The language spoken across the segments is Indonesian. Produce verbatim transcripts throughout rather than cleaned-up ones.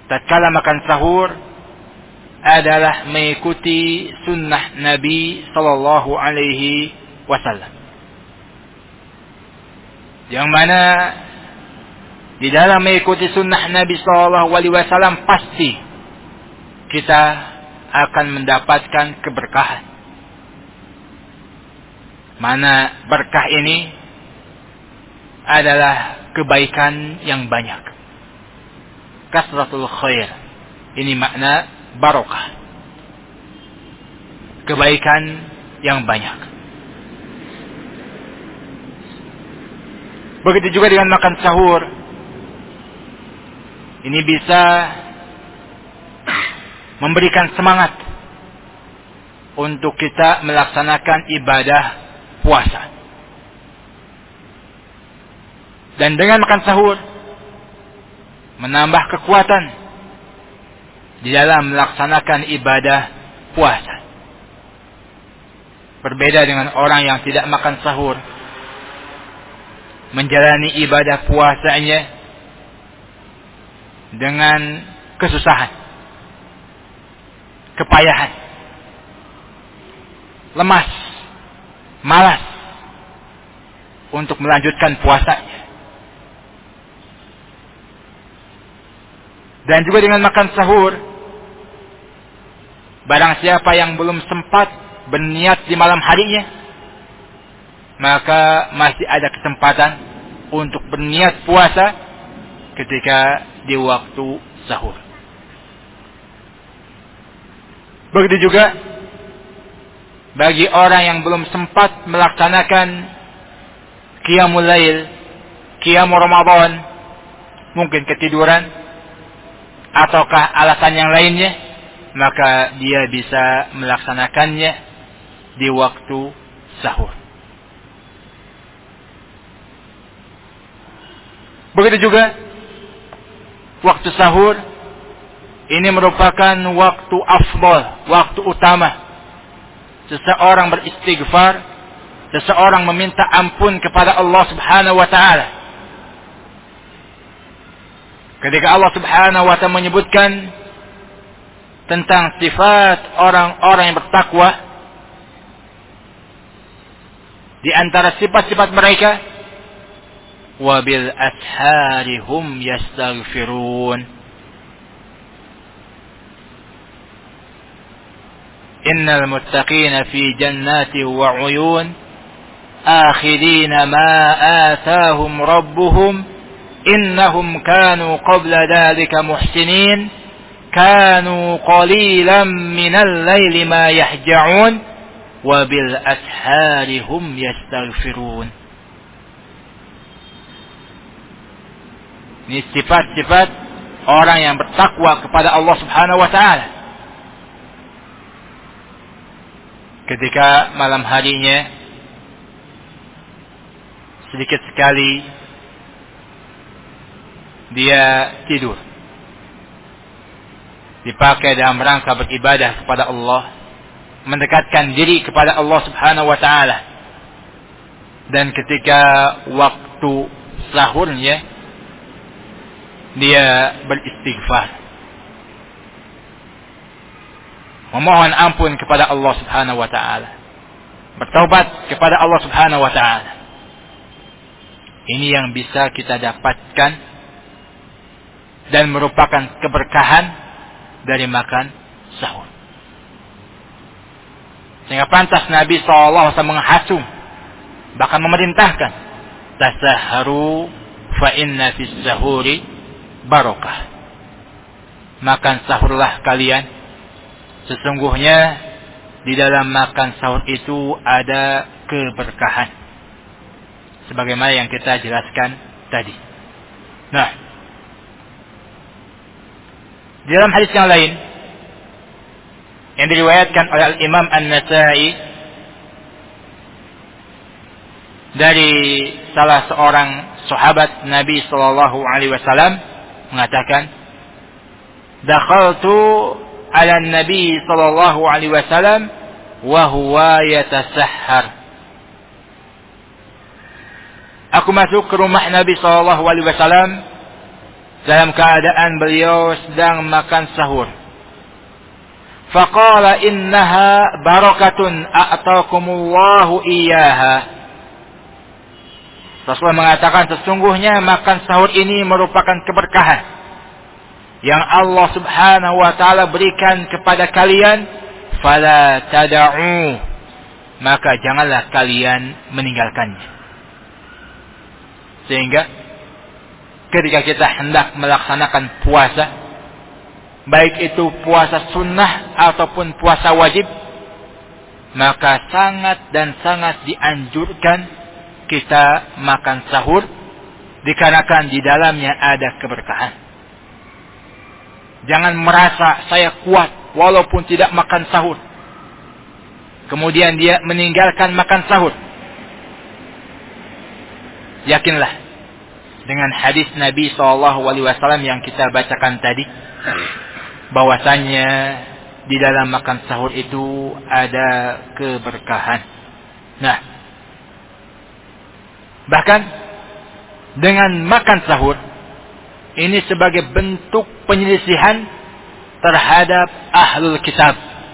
tatkala makan sahur adalah mengikuti sunnah Nabi sallallahu alaihi wasallam. Yang mana di dalam mengikuti sunnah Nabi sallallahu alaihi wasallam pasti kita akan mendapatkan keberkahan. Mana berkah ini adalah kebaikan yang banyak. Kasratul khair. Ini makna barokah. Kebaikan yang banyak. Begitu juga dengan makan sahur. Ini bisa memberikan semangat untuk kita melaksanakan ibadah puasa. Dan dengan makan sahur menambah kekuatan di dalam melaksanakan ibadah puasa. Berbeda dengan orang yang tidak makan sahur, menjalani ibadah puasanya dengan kesusahan, kepayahan, lemas, malas untuk melanjutkan puasanya. Dan juga dengan makan sahur, barang siapa yang belum sempat berniat di malam harinya, maka masih ada kesempatan untuk berniat puasa ketika di waktu sahur. Begitu juga bagi orang yang belum sempat melaksanakan qiyamul lail, qiyamul Ramadan, mungkin ketiduran ataukah alasan yang lainnya, maka dia bisa melaksanakannya di waktu sahur. Begitu juga waktu sahur ini merupakan waktu afdal, waktu utama seseorang beristighfar, seseorang meminta ampun kepada Allah Subhanahu wa taala. Ketika Allah Subhanahu wa taala menyebutkan tentang sifat orang-orang yang bertakwa, di antara sifat-sifat mereka, wabil ashari hum yastaghfirun. Innal muttaqina fi jannati wa 'uyun akhirina ma atahum rabbuhum innahum kanu qabla dhalika muhsinin kanu qalilan minal laili ma yahja'un wa bil ashari hum yastaghfirun. Ini sifat-sifat orang yang bertakwa kepada Allah Subhanahu wa taala. Ketika malam harinya sedikit sekali dia tidur, dipakai dalam rangka beribadah kepada Allah, mendekatkan diri kepada Allah Subhanahu wa taala. Dan ketika waktu sahurnya dia beristighfar, memohon ampun kepada Allah Subhanahu wa taala, bertaubat kepada Allah Subhanahu wa taala. Ini yang bisa kita dapatkan dan merupakan keberkahan dari makan sahur. Sehingga pantas Nabi shallallahu alaihi wasallam menghasung, bahkan memerintahkan, tasaharu fa inna fis sahuri barokah. Makan sahurlah kalian, sesungguhnya di dalam makan sahur itu ada keberkahan, sebagaimana yang kita jelaskan tadi. Nah, di dalam hadis yang lain yang diriwayatkan oleh Al-Imam An-Nasa'i dari salah seorang sahabat Nabi sallallahu alaihi wasallam mengatakan, dakhaltu ala Nabi sallallahu alaihi wasallam wa huwa yatasahhar. Aku masuk ke rumah Nabi sallallahu alaihi wasallam dalam keadaan beliau sedang makan sahur. Faqala innaha barakatun a'taakumullahu iyyaha. Rasulullah mengatakan sesungguhnya makan sahur ini merupakan keberkahan yang Allah Subhanahu wa taala berikan kepada kalian, fala tad'u, maka janganlah kalian meninggalkannya. Sehingga ketika kita hendak melaksanakan puasa, baik itu puasa sunnah ataupun puasa wajib, maka sangat dan sangat dianjurkan kita makan sahur, dikarenakan di dalamnya ada keberkahan. Jangan merasa saya kuat walaupun tidak makan sahur, kemudian dia meninggalkan makan sahur. Yakinlah dengan hadis Nabi shallallahu alaihi wasallam yang kita bacakan tadi, bahwasannya di dalam makan sahur itu ada keberkahan. Nah, bahkan dengan makan sahur ini sebagai bentuk penyelisihan terhadap ahlul kitab.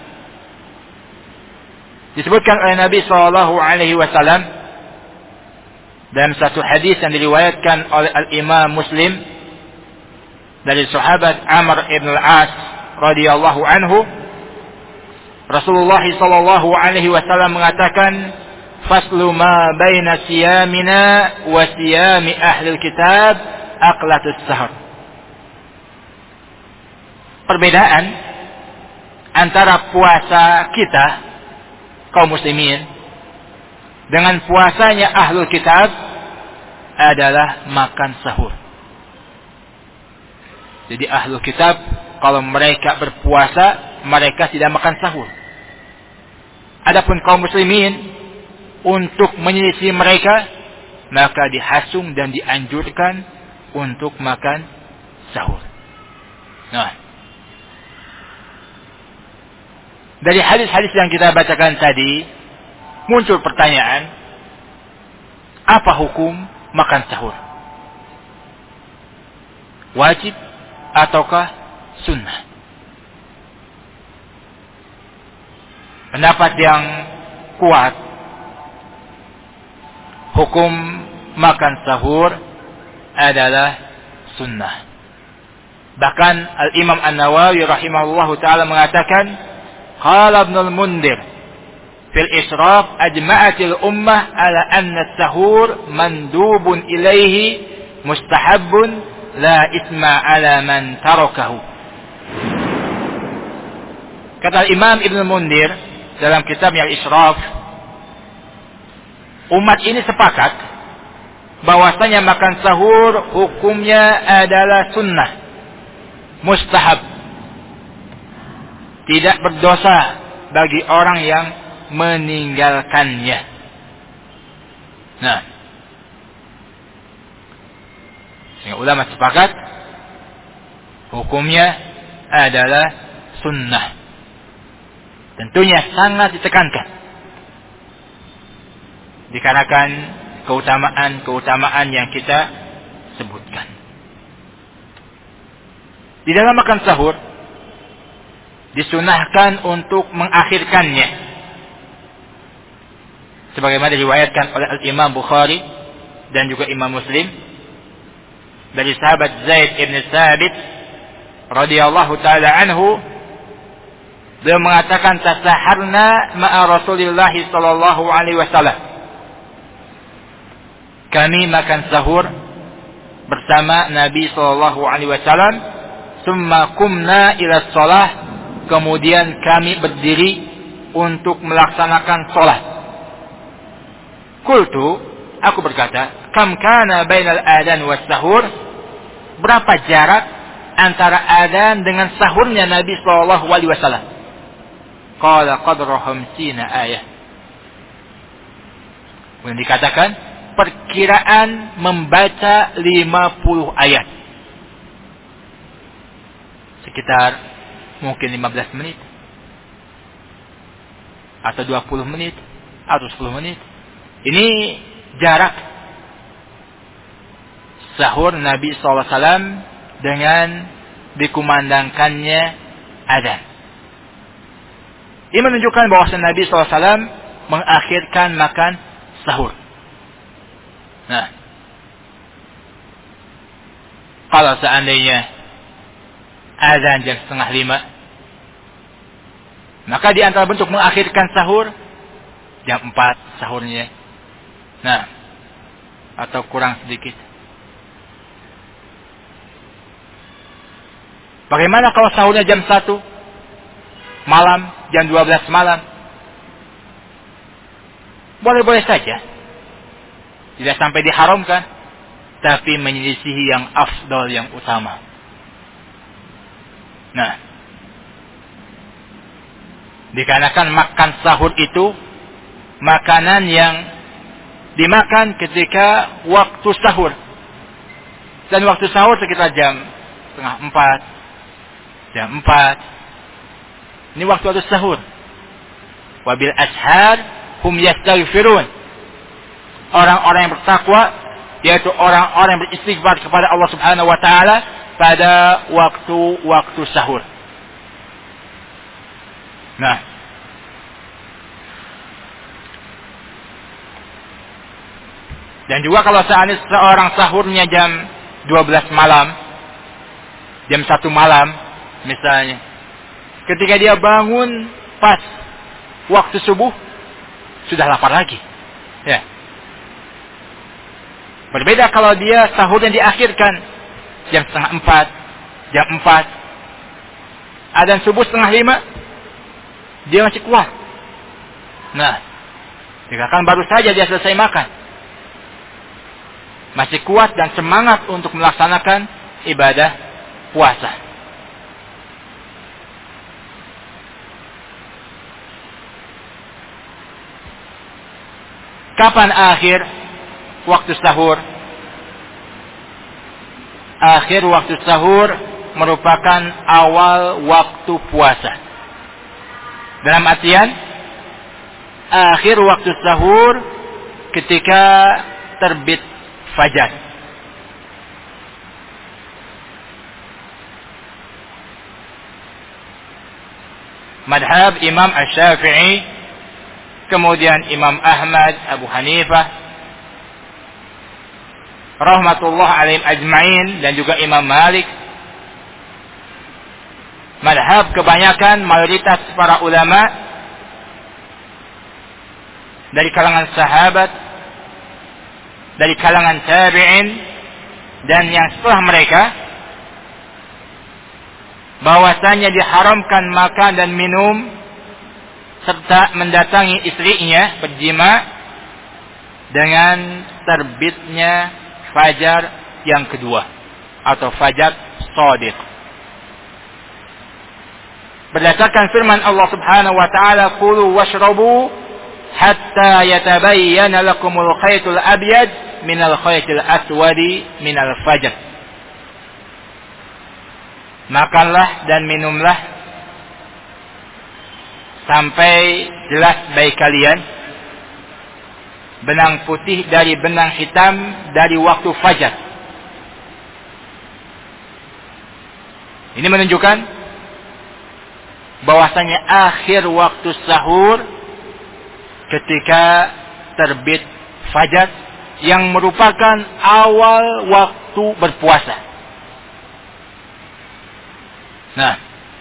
Disebutkan oleh Nabi shallallahu alaihi wasallam dalam satu hadis yang diriwayatkan oleh Al-Imam Muslim dari sahabat Amr ibn al-As radhiyallahu anhu, Rasulullah sallallahu alaihi wasallam mengatakan, faslu ma baina siyamina wa siyami ahli kitab aqlatus sahur. Perbedaan antara puasa kita kaum muslimin dengan puasanya ahlul kitab adalah makan sahur. Jadi ahlul kitab kalau mereka berpuasa, mereka tidak makan sahur. Adapun kaum muslimin, untuk menyelisih mereka, maka dihasung dan dianjurkan untuk makan sahur. Nah, dari hadis-hadis yang kita bacakan tadi muncul pertanyaan, apa hukum makan sahur? Wajib ataukah sunnah? Pendapat yang kuat, hukum makan sahur adalah sunnah. Bahkan Al-Imam An-Nawawi rahimahullahu ta'ala mengatakan, qala Ibnul Mundir fil Israf, ajma'atil ummah ala anna sahur mandubun ilaihi mustahabbun la isma ala man tarakahu. Kata Imam Ibn Mundir dalam kitabnya Al-Israf, umat ini sepakat bahwasanya makan sahur hukumnya adalah sunnah, mustahab, tidak berdosa bagi orang yang meninggalkannya. Nah, sehingga ulama sepakat hukumnya adalah sunnah. Tentunya sangat ditekankan dikarenakan keutamaan-keutamaan yang kita sebutkan. Di dalam makan sahur disunahkan untuk mengakhirkannya, sebagaimana diriwayatkan oleh Al-Imam Bukhari dan juga Imam Muslim dari sahabat Zaid ibn Thabit radhiyallahu taala anhu, beliau mengatakan, tasaharna ma'a Rasulillah sallallahu alaihi wasallam, kami makan sahur bersama Nabi sallallahu alaihi wasallam, summa qumna ila shalah, kemudian kami berdiri untuk melaksanakan salat. Qultu, aku berkata, kam kana bainal adan was sahur, berapa jarak antara adzan dengan sahurnya Nabi sallallahu alaihi wasallam? Qala qadra khamsina ayah. Kemudian dikatakan perkiraan membaca lima puluh ayat. Sekitar mungkin lima belas menit atau dua puluh menit atau sepuluh menit. Ini jarak sahur Nabi sallallahu alaihi wasallam dengan dikumandangkannya adzan. Ini menunjukkan bahwa Nabi shallallahu alaihi wasallam mengakhirkan makan sahur. Nah, kalau seandainya azan jam setengah lima, maka di antara bentuk mengakhirkan sahur jam empat sahurnya. Nah, atau kurang sedikit. Bagaimana kalau sahurnya jam satu malam, jam dua belas malam? Boleh-boleh saja. Tidak sampai diharamkan, tapi menyelisihi yang afdal, yang utama. Nah, dikarenakan makan sahur itu makanan yang dimakan ketika waktu sahur. Dan waktu sahur sekitar jam setengah empat, jam empat. Ini waktu waktu sahur. Wabil ashar hum yastaghfirun. Orang-orang yang bertakwa, yaitu orang-orang yang beristighfar kepada Allah Subhanahu wa taala pada waktu-waktu sahur. Nah, dan juga kalau seandainya seorang sahurnya jam dua belas malam, jam satu malam misalnya, ketika dia bangun pas waktu subuh, sudah lapar lagi. Ya. Berbeda kalau dia sahurnya diakhirkan jam setengah empat, jam empat, adzan subuh setengah lima, dia masih kuat. Nah, dikatakan baru saja dia selesai makan, masih kuat dan semangat untuk melaksanakan ibadah puasa. Kapan akhir waktu sahur? Akhir waktu sahur merupakan awal waktu puasa. Dalam artian, akhir waktu sahur ketika terbit fajar. Madhab Imam Asy-Syafi'i, kemudian Imam Ahmad, Abu Hanifah, rahmatullah alaihim ajma'in, dan juga Imam Malik. Madhab kebanyakan mayoritas para ulama dari kalangan sahabat, dari kalangan tabi'in, dan yang setelah mereka, bahwasanya diharamkan makan dan minum serta mendatangi istrinya berjima dengan terbitnya fajar yang kedua atau fajar shadiq. Berdasarkan firman Allah Subhanahu wa taala, "Kulu washrabu hatta yatabayyana lakumul khaytul abyad minal khaytil aswadi minal fajr." Makanlah dan minumlah sampai jelas bagi kalian benang putih dari benang hitam dari waktu fajar. Ini menunjukkan bahwasanya akhir waktu sahur ketika terbit fajar, yang merupakan awal waktu berpuasa. Nah,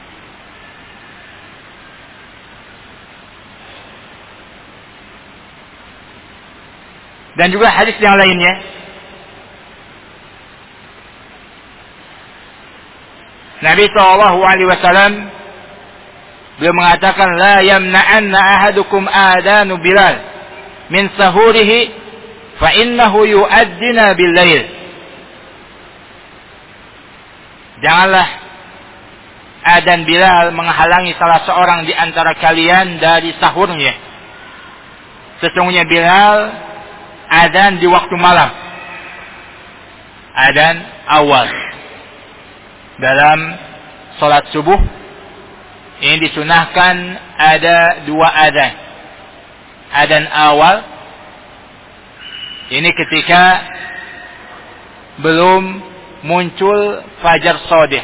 dan juga hadis yang lainnya, Nabi shallallahu alaihi wasallam beliau mengatakan, la yamna'anna ahadukum adanu Bilal min sahurihi fa innahu yu'addina bil lail. Janganlah adzan Bilal menghalangi salah seorang di antara kalian dari sahurnya. Sesungguhnya Bilal adzan di waktu malam, adzan awal. Dalam sholat subuh ini disunahkan ada dua adzan. Adzan awal ini ketika belum muncul fajar shadiq.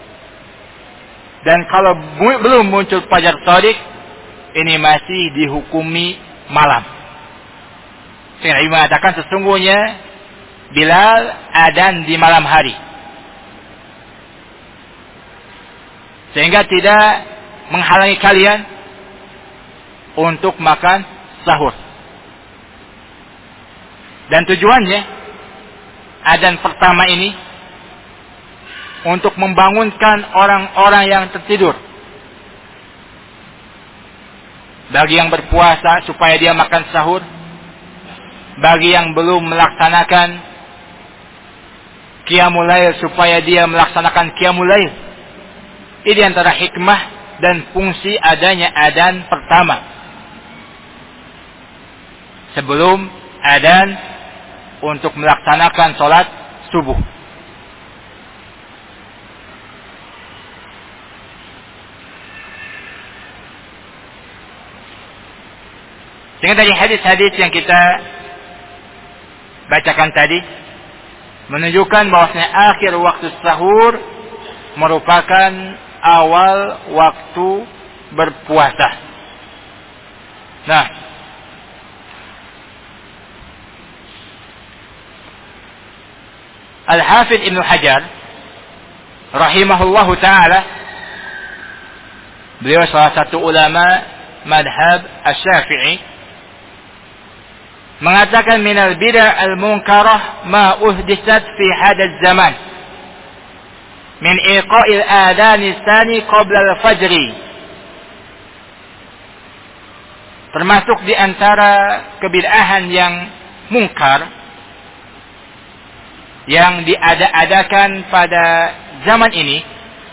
Dan kalau belum muncul fajar shadiq, ini masih dihukumi malam. Sehingga Nabi mengatakan sesungguhnya Bilal adzan di malam hari. Sehingga tidak menghalangi kalian untuk makan sahur. Dan tujuannya adzan pertama ini untuk membangunkan orang-orang yang tertidur. Bagi yang berpuasa supaya dia makan sahur. Bagi yang belum melaksanakan qiyamul lail supaya dia melaksanakan qiyamul lail. Ini antara hikmah dan fungsi adanya adzan pertama. Sebelum adzan untuk melaksanakan sholat subuh. Dengan dari hadis-hadis yang kita bacakan tadi menunjukkan bahwasanya akhir waktu sahur merupakan awal waktu berpuasa. Nah, Al-Hafidz Ibnu Hajar rahimahullahu taala, beliau salah satu ulama madhab Asy-Syafi'i, mengatakan minal bid'ah al-munkarah ma uhditsat fi hadaz zaman min iqa'il adhan tsani qabla al-fajri. Termasuk di antara kebid'ahan yang mungkar yang diada-adakan pada zaman ini,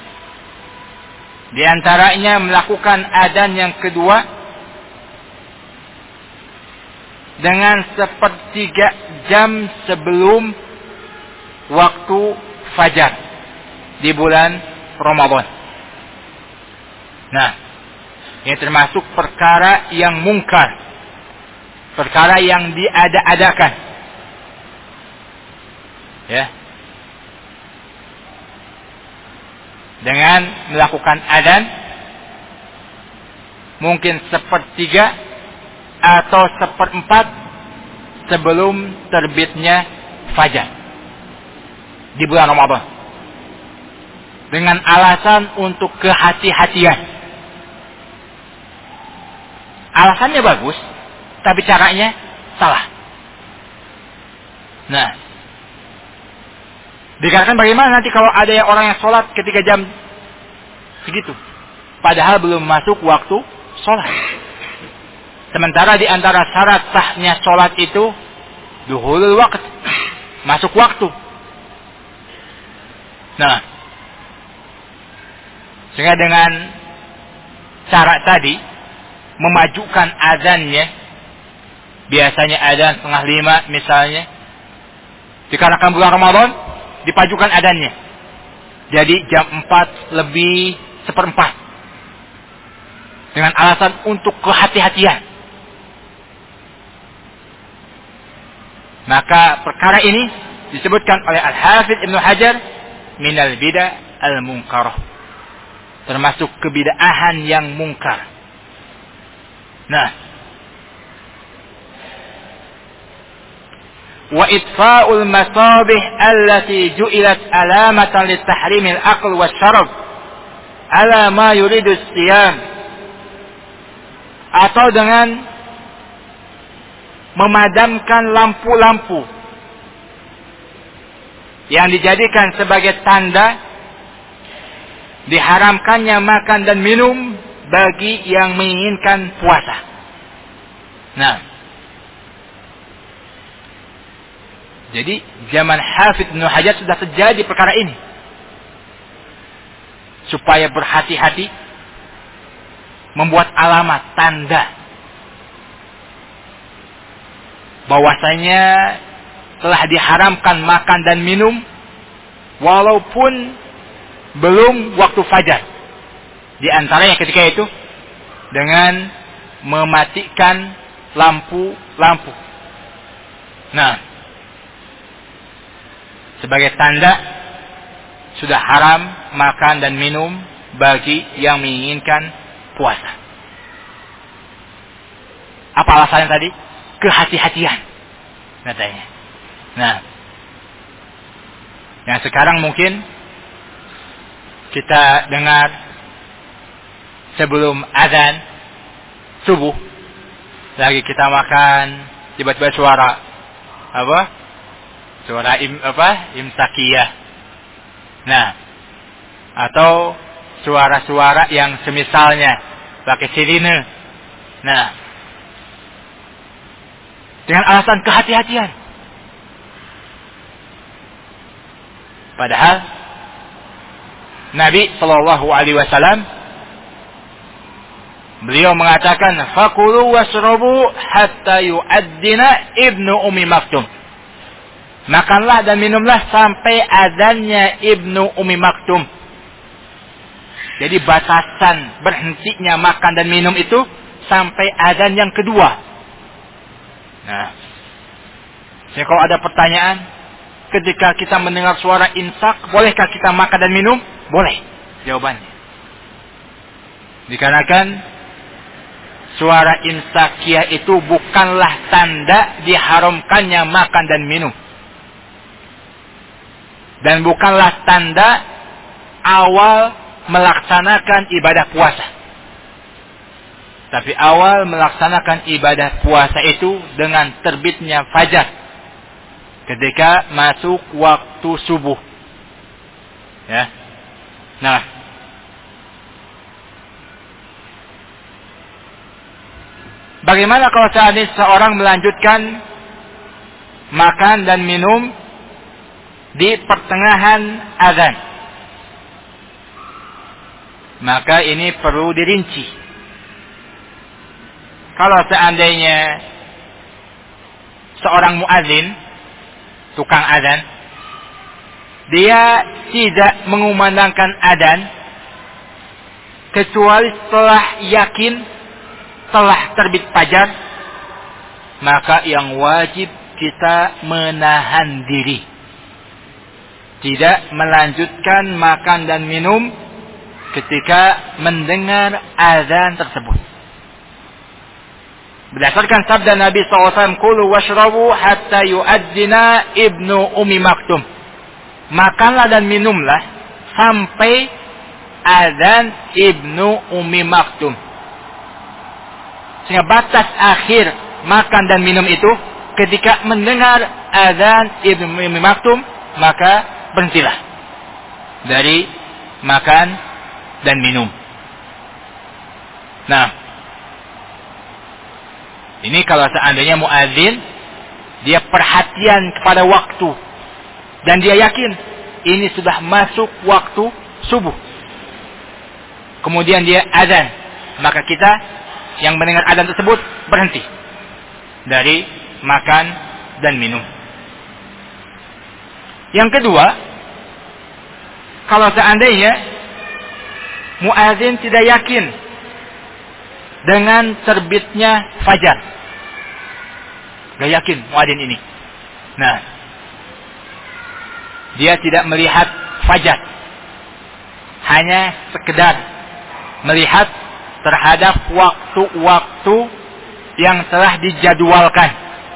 di antaranya melakukan adzan yang kedua dengan sepertiga jam sebelum waktu fajar di bulan Ramadan. Nah, ini termasuk perkara yang mungkar, perkara yang diada-adakan. Ya. Dengan melakukan adzan mungkin sepertiga atau seperempat sebelum terbitnya fajar di bulan Ramadan, dengan alasan untuk kehati-hatian. Alasannya bagus, tapi caranya salah. Nah, dikatakan bagaimana nanti kalau ada yang orang yang sholat ketika jam segitu, padahal belum masuk waktu sholat. Sementara di antara syarat sahnya sholat itu duhulul waqt, masuk waktu. Nah, sehingga dengan cara tadi memajukan adzannya, biasanya adzan setengah lima misalnya, dikarenakan bulan Ramadan dipajukan adzannya jadi jam empat lebih seperempat dengan alasan untuk kehati-hatian. Maka perkara ini disebutkan oleh Al-Hafidz Ibnu Hajar minal bid'ah al-munkarah, termasuk kebid'ahan yang mungkar. Nah, wa itfa'ul masabih allati ju'ilat alamatan litahrimil aql wasyarab ala ma yuridu siyam, atau dengan memadamkan lampu-lampu yang dijadikan sebagai tanda diharamkannya makan dan minum bagi yang menginginkan puasa. Nah, jadi zaman Hafidz Ibnu Hajar sudah terjadi perkara ini, supaya berhati-hati, membuat alamat tanda bahwasanya telah diharamkan makan dan minum walaupun belum waktu fajar. Di antaranya ketika itu dengan mematikan lampu-lampu. Nah, sebagai tanda sudah haram makan dan minum bagi yang menginginkan puasa. Apa alasannya tadi? Kehati-hatian katanya. Nah, yang sekarang mungkin kita dengar sebelum azan subuh lagi kita makan, tiba-tiba suara apa? Suara im, apa? Imsakiyah. Nah, atau suara-suara yang semisalnya pakai sirine. Nah, dengan alasan kehati-hatian. Padahal Nabi Shallallahu Alaihi Wasallam beliau mengatakan, "Fakulu wasrobu hatta yu'addina ibnu Ummi Maktum." Makanlah dan minumlah sampai adzannya Ibnu Ummi Maktum. Jadi batasan berhentinya makan dan minum itu sampai adzan yang kedua. Nah, jadi kalau ada pertanyaan, ketika kita mendengar suara imsak, bolehkah kita makan dan minum? Boleh. Jawabannya, dikarenakan suara imsakiyah itu bukanlah tanda diharamkannya makan dan minum. Dan bukanlah tanda awal melaksanakan ibadah puasa. Tapi awal melaksanakan ibadah puasa itu dengan terbitnya fajar. Ketika masuk waktu subuh. Ya. Nah. Bagaimana kalau seandainya seorang melanjutkan makan dan minum di pertengahan azan? Maka ini perlu dirinci. Kalau seandainya seorang muadzin, tukang azan, dia tidak mengumandangkan azan kecuali setelah yakin telah terbit fajar, maka yang wajib kita menahan diri, tidak melanjutkan makan dan minum ketika mendengar azan tersebut. Berdasarkan sabda Nabi shallallahu alaihi wasallam, "Kulu washrabu hatta yu'addina ibnu Ummi Maktum." Makanlah dan minumlah sampai azan Ibnu Ummi Maktum. Sehingga batas akhir makan dan minum itu ketika mendengar azan Ibnu Ummi Maktum, maka berhentilah dari makan dan minum. Nah, ini kalau seandainya muadzin dia perhatian kepada waktu dan dia yakin ini sudah masuk waktu subuh, kemudian dia azan, maka kita yang mendengar azan tersebut berhenti dari makan dan minum. Yang kedua, kalau seandainya muadzin tidak yakin dengan terbitnya fajar, gak yakin muadzin ini, nah dia tidak melihat fajar, hanya sekedar melihat terhadap waktu-waktu yang telah dijadwalkan,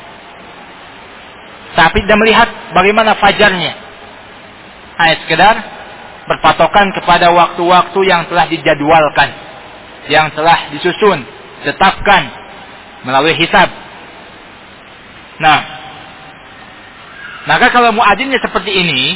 tapi tidak melihat bagaimana fajarnya, hanya sekedar berpatokan kepada waktu-waktu yang telah dijadwalkan, yang telah disusun, tetapkan melalui hisab. Nah, maka kalau muadzinnya seperti ini,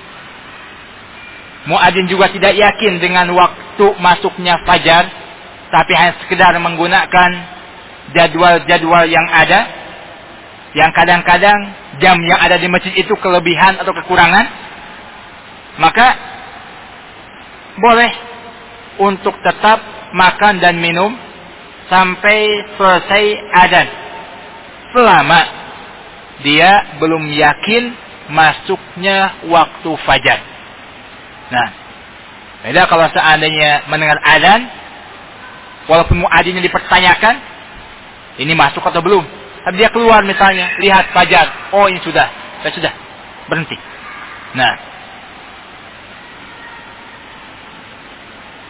muadzin juga tidak yakin dengan waktu masuknya fajar, tapi hanya sekedar menggunakan jadwal-jadwal yang ada, yang kadang-kadang jam yang ada di masjid itu kelebihan atau kekurangan, maka boleh untuk tetap makan dan minum sampai selesai adzan, selama dia belum yakin masuknya waktu fajar. Nah, beda kalau seandainya mendengar adzan, walaupun muadzinnya dipertanyakan, ini masuk atau belum, tapi dia keluar misalnya, lihat fajar, oh ini sudah, saya sudah berhenti. Nah,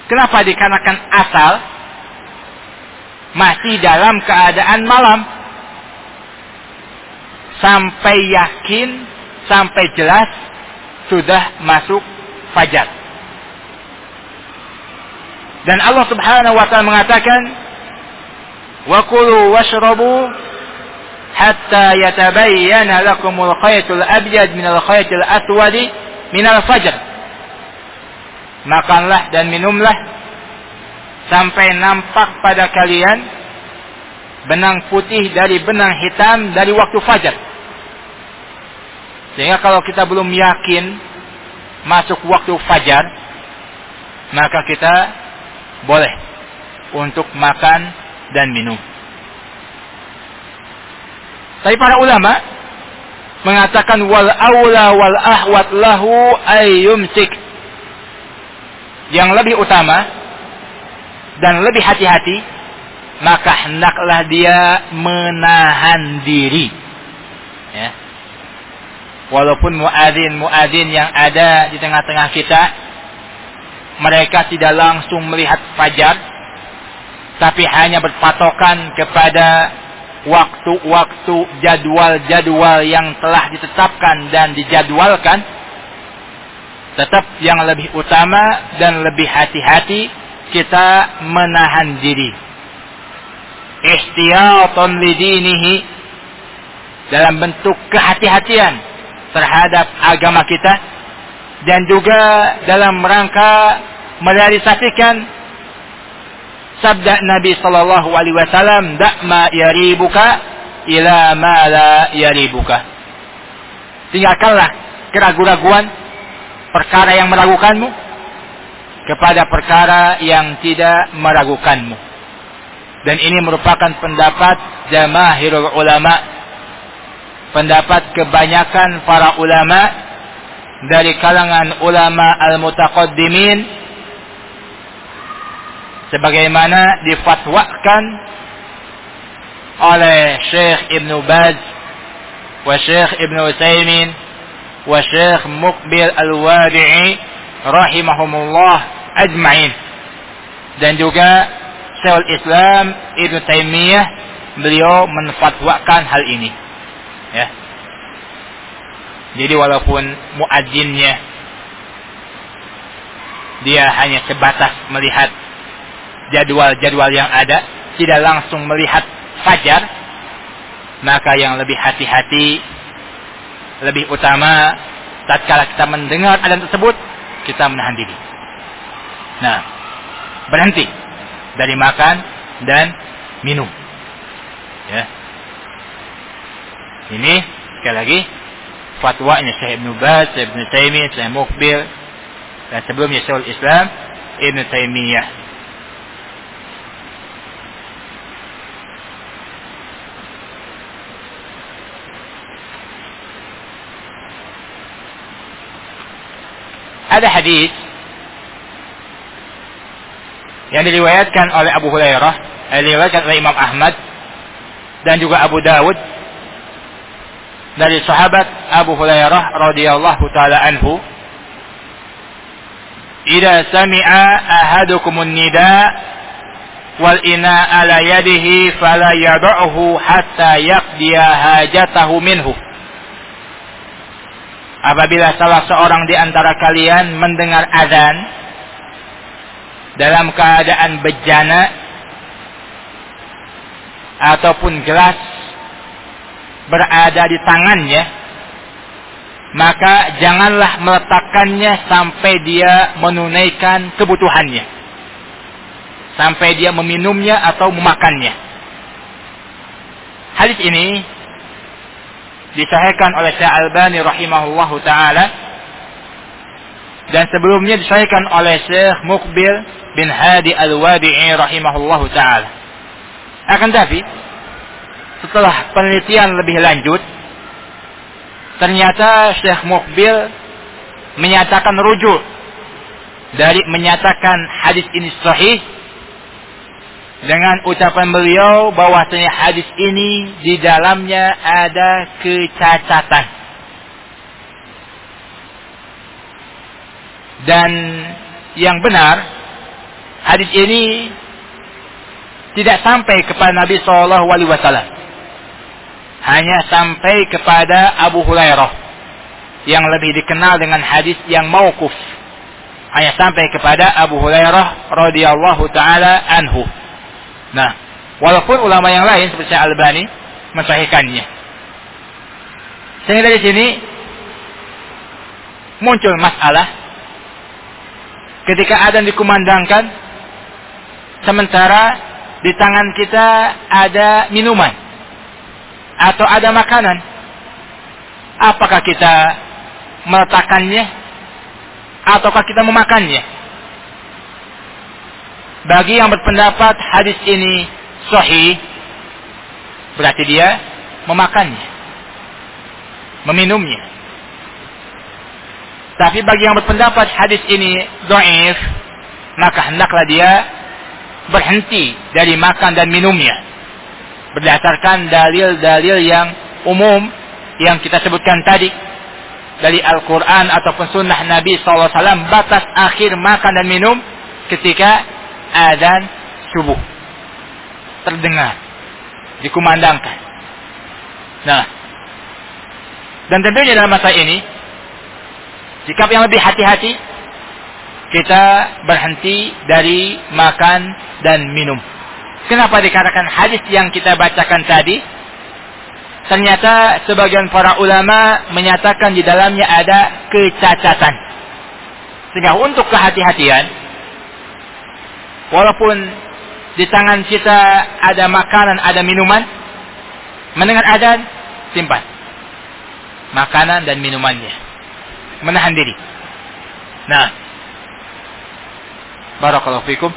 Kenapa dikarenakan asal masih dalam keadaan malam, sampai yakin, sampai jelas sudah masuk fajar. Dan Allah Subhanahu wa taala mengatakan, "Wa kulu washrabu hatta yatabayyana lakumul khaytul abyad minal khaytil aswadi minal fajr." Makanlah dan minumlah sampai nampak pada kalian benang putih dari benang hitam dari waktu fajar. Sehingga kalau kita belum yakin masuk waktu fajar, maka kita boleh untuk makan dan minum. Tapi para ulama mengatakan wal aula wal ahwat lahu ayyumsik. Yang lebih utama dan lebih hati-hati, maka hendaklah dia menahan diri. Ya. Walaupun muadzin-muadzin yang ada di tengah-tengah kita, mereka tidak langsung melihat fajar, tapi hanya berpatokan kepada waktu-waktu, jadwal-jadwal yang telah ditetapkan dan dijadwalkan. Tetap yang lebih utama dan lebih hati-hati kita menahan diri. Ihtiyatan lidinihi, dalam bentuk kehati-hatian terhadap agama kita, dan juga dalam rangka merealisasikan sabda Nabi sallallahu alaihi wasallam, "Da'ma yaribuka ila ma la yaribuka." Tinggalkanlah keraguan-raguan, perkara yang meragukanmu, kepada perkara yang tidak meragukanmu. Dan ini merupakan pendapat jamaahirul ulama, pendapat kebanyakan para ulama dari kalangan ulama al-mutaqaddimin, sebagaimana difatwakan oleh Syekh Ibn Baz wa Syekh Ibn Utsaimin wa Syekh Muqbil Al-Wadi'i rahimahumullah ajma'in, dan juga Syekhul Islam Ibn Taimiyah, beliau menfatwakan hal ini. Ya. Jadi walaupun muadzinnya dia hanya sebatas melihat jadwal-jadwal yang ada, tidak langsung melihat fajar, maka yang lebih hati-hati, lebih utama tatkala kita mendengar adzan tersebut, kita menahan diri. Nah, berhenti dari makan dan minum. Ya. Ini sekali lagi fatwanya Syekh Ibn Baz, Syekh Ibn Taimiyah, Syekh Muqbil, dan sebelumnya Syekhul Islam Ibn Taimiyah. Ada hadis yang diriwayatkan oleh Abu Hurairah, yang diriwayatkan oleh Imam Ahmad dan juga Abu Dawud dari sahabat Abu Hurairah radhiyallahu taala anhu, "Idza sami'a ahadukumun nida wal ina ala yadihi fala yad'uhu hatta yaqdiya hajatahu minhu." Apabila salah seorang di antara kalian mendengar azan dalam keadaan bejana ataupun gelas berada di tangannya, maka janganlah meletakkannya sampai dia menunaikan kebutuhannya, sampai dia meminumnya atau memakannya. Hadis ini disahihkan oleh Syekh Albani rahimahullahu taala, dan sebelumnya disahihkan oleh Syekh Muqbil bin Hadi Al-Wadi'i rahimahullahu taala. Akan tapi setelah penelitian lebih lanjut, ternyata Syekh Muqbil menyatakan rujuk dari menyatakan hadis ini sahih dengan ucapan beliau bahwasanya hadis ini di dalamnya ada kecacatan. Dan yang benar hadis ini tidak sampai kepada Nabi Shallallahu Alaihi Wasallam, hanya sampai kepada Abu Hurairah yang lebih dikenal dengan hadis yang mauquf, hanya sampai kepada Abu Hurairah radhiyallahu taala anhu. Nah, walaupun ulama yang lain seperti Al-Albani mensahihkannya. Sehingga dari sini muncul masalah ketika adzan dikumandangkan sementara di tangan kita ada minuman atau ada makanan, apakah kita meletakkannya ataukah kita memakannya? Bagi yang berpendapat hadis ini sahih, berarti dia memakannya, meminumnya. Tapi bagi yang berpendapat hadis ini dhaif, maka hendaklah dia berhenti dari makan dan minumnya berdasarkan dalil-dalil yang umum yang kita sebutkan tadi dari Al-Quran ataupun sunnah Nabi shallallahu alaihi wasallam, batas akhir makan dan minum ketika adzan subuh terdengar, dikumandangkan. Nah, dan tentunya dalam masa ini sikap yang lebih hati-hati, kita berhenti dari makan dan minum. Kenapa dikatakan hadis yang kita bacakan tadi? Ternyata sebagian para ulama menyatakan di dalamnya ada kecacatan. Sehingga untuk kehati-hatian, walaupun di tangan kita ada makanan, ada minuman, mendengar adzan, simpan makanan dan minumannya, menahan diri. Nah, barakallahu fikum.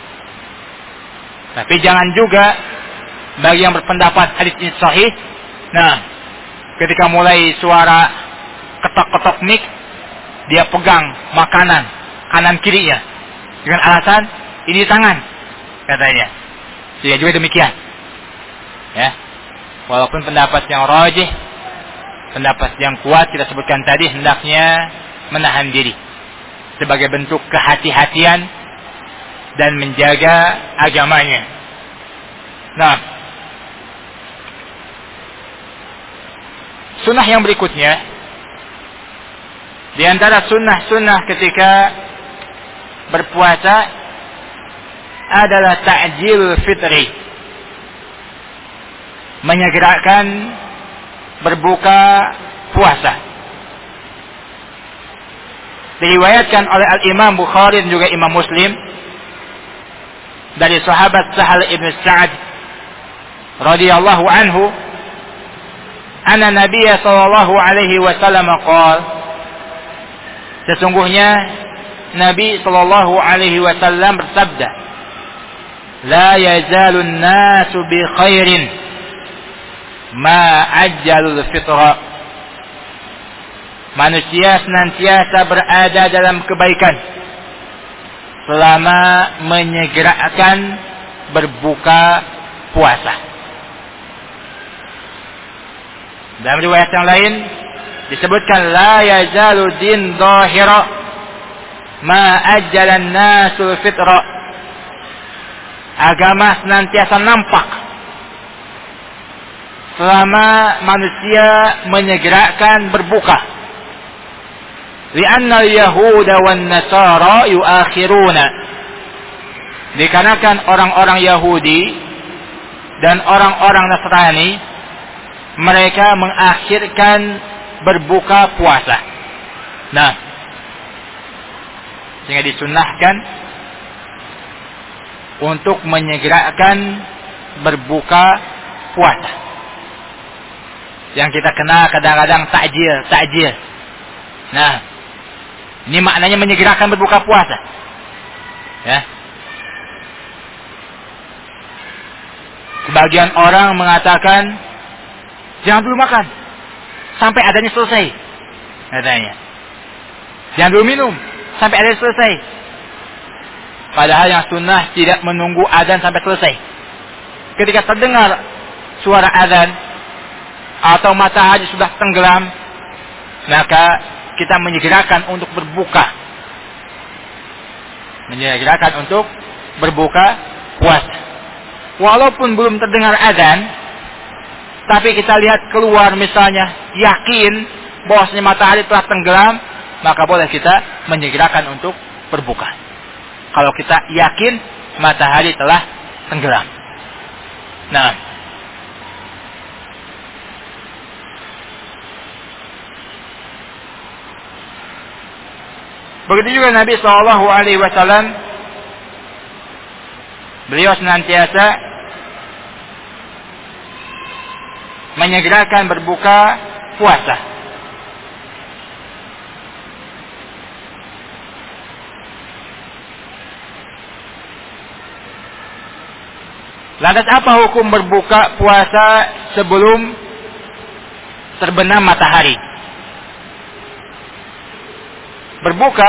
Tapi jangan juga bagi yang berpendapat hadis ini sahih, nah, ketika mulai suara ketok-ketok mik, dia pegang makanan kanan kirinya dengan alasan ini di tangan, katanya. Tidak juga demikian. Ya. Walaupun pendapat yang rajih, pendapat yang kuat kita sebutkan tadi, hendaknya menahan diri sebagai bentuk kehati-hatian dan menjaga agamanya. Nah, sunnah yang berikutnya, di antara sunnah-sunnah ketika berpuasa adalah ta'jil fitri, menyegerakan berbuka puasa. Diriwayatkan oleh Al-Imam Bukhari dan juga Imam Muslim dari sahabat Sahal ibn Sa'ad radhiyallahu anhu, anna Nabiya sallallahu alaihi wasallam qala, sesungguhnya Nabi sallallahu alaihi wasallam bersabda, la yazalun nasu bi khairin ma ajjalul fitra, manusia senantiasa berada dalam kebaikan selama menyegerakan berbuka puasa. Dalam riwayat yang lain disebutkan la yazalu din dhahira ma ajjalan nasul fitra, agama senantiasa nampak selama manusia menyegerakan berbuka. Li'anna al-yahuda wan nasara yuakhiruna, dikarenakan orang-orang Yahudi dan orang-orang Nasrani mereka mengakhirkan berbuka puasa. Nah, sehingga disunnahkan untuk menyegerakan berbuka puasa, yang kita kenal kadang-kadang takjil, takjil. Nah, ini maknanya menyegerakan berbuka puasa. Ya. Sebagian orang mengatakan jangan dulu makan sampai adanya selesai, katanya. Jangan dulu minum sampai adanya selesai. Padahal yang sunnah tidak menunggu adzan sampai selesai. Ketika terdengar suara adzan atau matahari sudah tenggelam, maka kita menyegerakan untuk berbuka, menyegerakan untuk berbuka puasa. Walaupun belum terdengar azan, tapi kita lihat keluar misalnya, yakin bahwasanya matahari telah tenggelam, maka boleh kita menyegerakan untuk berbuka. Kalau kita yakin matahari telah tenggelam. Nah, begitu juga Nabi Shallallahu Alaihi Wasallam, beliau senantiasa menyegerakan berbuka puasa. Lantas apa hukum berbuka puasa sebelum terbenam matahari? Berbuka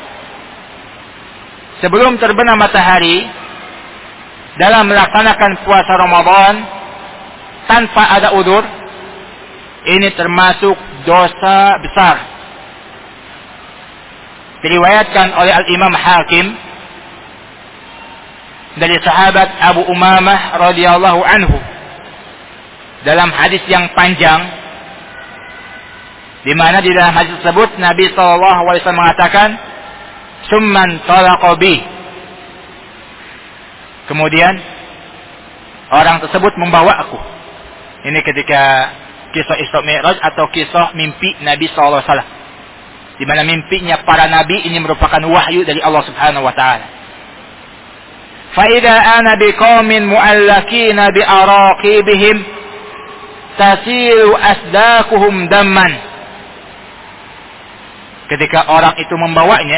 sebelum terbenam matahari dalam melaksanakan puasa Ramadan tanpa ada udzur, ini termasuk dosa besar. Diriwayatkan oleh Al-Imam Hakim dari sahabat Abu Umamah radhiyallahu anhu dalam hadis yang panjang, di mana di dalam hadis tersebut Nabi sallallahu alaihi wasallam mengatakan, "Summan talaqa bi." Kemudian orang tersebut membawa aku. Ini ketika kisah Isra Mi'raj atau kisah mimpi Nabi sallallahu alaihi wasallam, di mana mimpinya para nabi ini merupakan wahyu dari Allah Subhanahu wa taala. فَإِذَا أَنَا بِقَوْمٍ مُؤَلَّكِينَ بِأَرَاقِبِهِمْ تَسِيلُ أَسْدَاكُهُمْ دَمًّا. Ketika orang itu membawanya,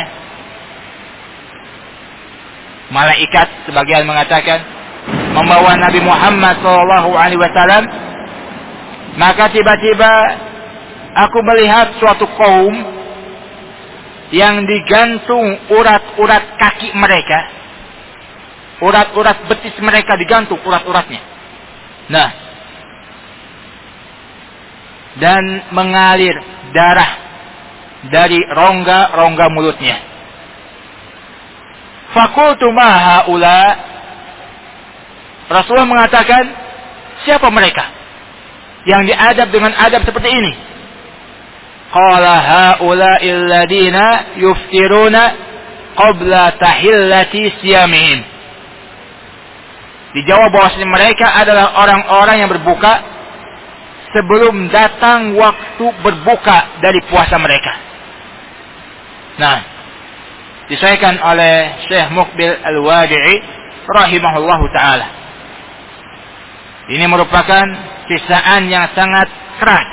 malaikat sebagian mengatakan membawa Nabi Muhammad sallallahu alaihi wasallam, maka tiba-tiba aku melihat suatu kaum yang digantung urat-urat kaki mereka. Urat-urat betis mereka digantung urat-uratnya. Nah, dan mengalir darah dari rongga-rongga mulutnya. Fakultu ma haula. Rasulullah mengatakan, siapa mereka yang diadab dengan adab seperti ini? Qala haula alladina yuftiruna qabla tahillati siyamihim. Dijawab bahwasanya mereka adalah orang-orang yang berbuka sebelum datang waktu berbuka dari puasa mereka. Nah, disahihkan oleh Syekh Muqbil Al-Wadi'i rahimahullahu ta'ala. Ini merupakan sisaan yang sangat keras,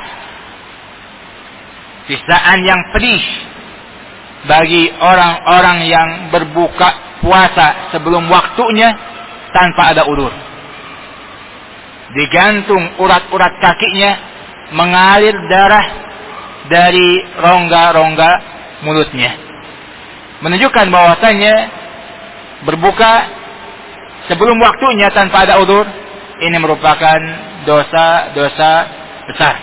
sisaan yang pedih bagi orang-orang yang berbuka puasa sebelum waktunya tanpa ada udzur. Digantung urat-urat kakinya, mengalir darah dari rongga-rongga mulutnya, menunjukkan bahwasanya berbuka sebelum waktunya tanpa ada udzur ini merupakan dosa-dosa besar.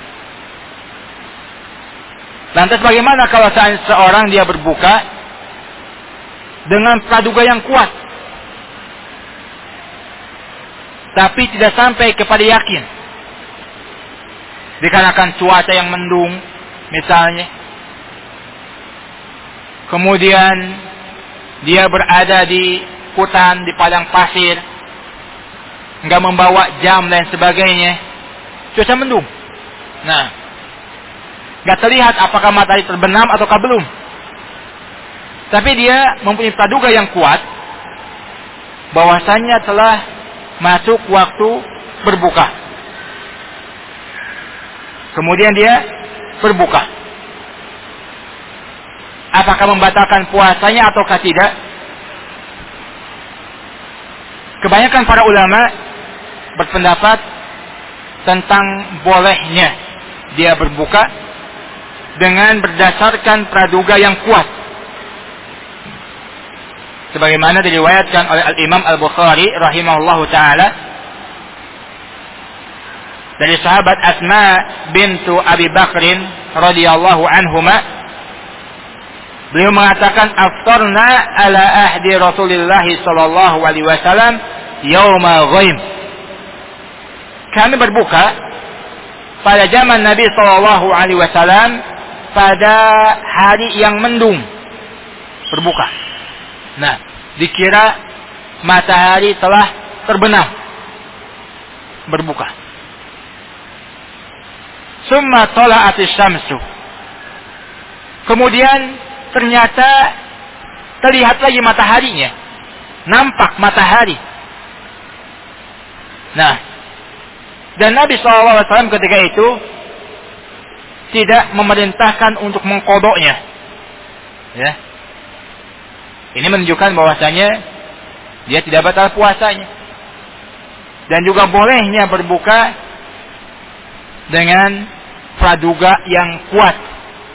Lantas bagaimana kalau seorang dia berbuka dengan praduga yang kuat, tapi tidak sampai kepada yakin, dikarenakan cuaca yang mendung misalnya, kemudian dia berada di hutan, di padang pasir, nggak membawa jam dan sebagainya, cuaca mendung. Nah, nggak terlihat apakah matahari terbenam ataukah belum, tapi dia mempunyai praduga yang kuat bahwasanya telah masuk waktu berbuka. Kemudian dia berbuka. Apakah membatalkan puasanya ataukah tidak? Kebanyakan para ulama berpendapat tentang bolehnya dia berbuka dengan berdasarkan praduga yang kuat. Sebagaimana diriwayatkan oleh Al-Imam Al-Bukhari rahimahullahu ta'ala dari sahabat Asma bintu Abi Bakrin radhiyallahu anhuma, Beliau mengatakan aftarna ala ahdi Rasulillah sallallahu alaihi wasallam yauma ghaim. Kami berbuka pada zaman Nabi sallallahu alaihi wasallam pada hari yang mendung. Berbuka. Nah, dikira matahari telah terbenam. Berbuka. Summa tala'atis syamsu. Kemudian ternyata terlihat lagi mataharinya. Nampak matahari. Nah, dan Nabi shallallahu alaihi wasallam ketika itu tidak memerintahkan untuk mengkodoknya. Ya. Ini menunjukkan bahwasanya dia tidak batal puasanya. Dan juga bolehnya berbuka dengan praduga yang kuat.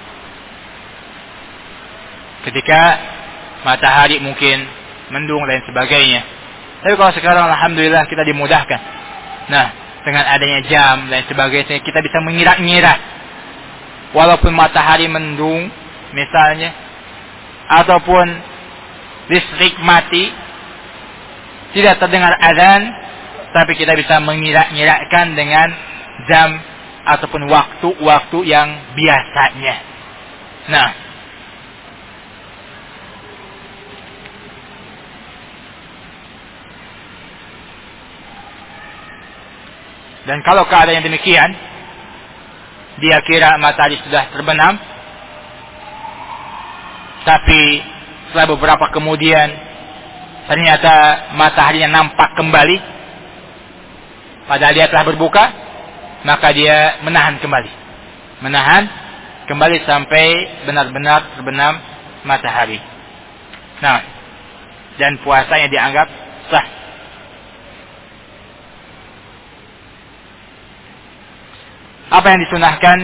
Ketika matahari mungkin mendung dan sebagainya. Tapi kalau sekarang alhamdulillah kita dimudahkan. Nah, dengan adanya jam dan sebagainya kita bisa mengira-ngira. Walaupun matahari mendung misalnya, ataupun listrik mati, tidak terdengar azan, tapi kita bisa mengira-ngirakan dengan jam ataupun waktu-waktu yang biasanya. Nah, dan kalau keadaan yang demikian, dia kira matahari sudah terbenam, tapi setelah beberapa kemudian ternyata mataharinya nampak kembali, padahal dia telah berbuka, maka dia menahan kembali. Menahan kembali sampai benar-benar terbenam matahari. Nah, dan puasanya dianggap sah. Apa yang disunahkan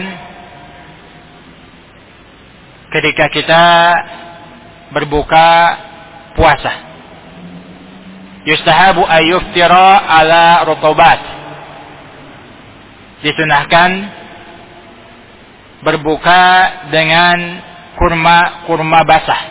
ketika kita berbuka puasa? Yustahabu ayyuftira ala rutubat. Disunahkan berbuka dengan kurma-kurma basah.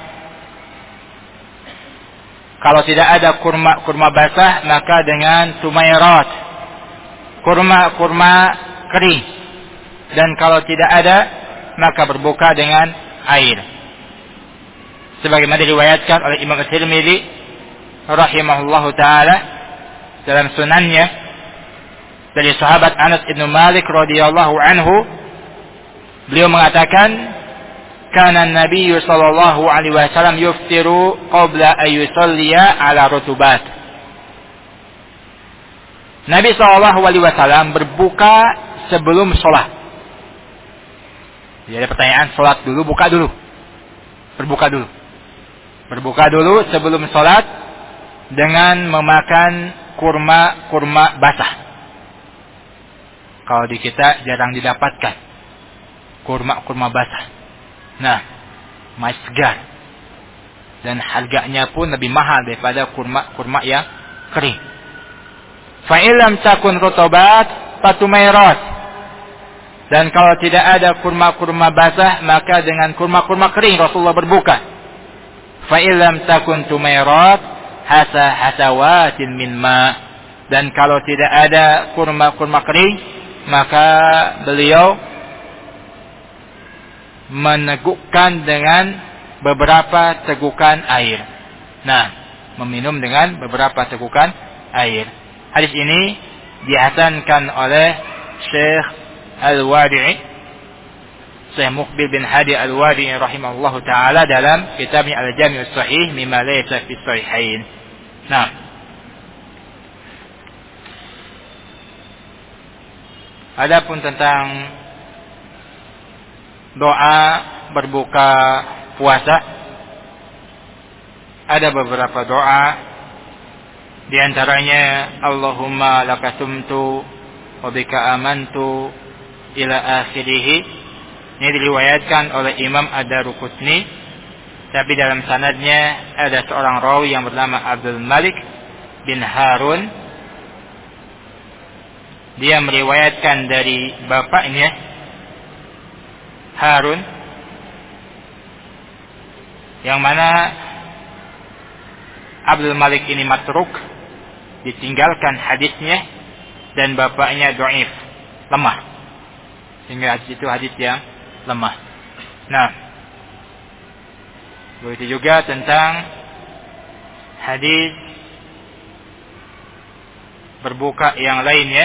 Kalau tidak ada kurma-kurma basah, maka dengan tumairat, kurma-kurma kering. Dan kalau tidak ada, maka berbuka dengan air. Sebagaimana diriwayatkan oleh Imam At-Tirmidzi rahimahullahu taala dalam sunannya dari sahabat Anas bin Malik radhiyallahu anhu, beliau mengatakan, "Kana an-nabiy sallallahu alaihi wasallam yuftiru qabla an yusalliya ala rutubat." Nabi sallallahu alaihi wasallam berbuka sebelum salat. Jadi ada pertanyaan, salat dulu, buka dulu. Berbuka dulu. Berbuka dulu sebelum salat dengan memakan kurma-kurma basah. Kalau di kita jarang didapatkan kurma-kurma basah. Nah, masih segar. Dan harganya pun lebih mahal daripada kurma-kurma yang kering. Fa illam takun rutubat fatumairat. Dan kalau tidak ada kurma-kurma basah, maka dengan kurma-kurma kering Rasulullah berbuka. Fa illam takun tumairat hasa hasawatin min ma. Dan kalau tidak ada kurma-kurma kering, maka beliau menegukkan dengan beberapa tegukan air. Nah, meminum dengan beberapa tegukan air. Hadis ini dihasankan oleh Syekh Al-Wadi'i, Syekh Muqbil bin Hadi Al-Wadi'i rahimahullahu ta'ala dalam kitabnya Al-Jami'us Sahih mimma laysa fi sahihain. Nah, adapun tentang doa berbuka puasa, ada beberapa doa, di antaranya Allahumma lakasumtu wa bika amantu ila akhirih. Ini diriwayatkan oleh Imam Ad-Daruqutni, tapi dalam sanadnya ada seorang rawi yang bernama Abdul Malik bin Harun. Dia meriwayatkan dari bapaknya Harun yang mana Abdul Malik ini matruk, ditinggalkan hadisnya, dan bapaknya dhaif, lemah, sehingga hadis itu hadis yang lemah. Nah, begitu juga tentang hadis berbuka yang lainnya,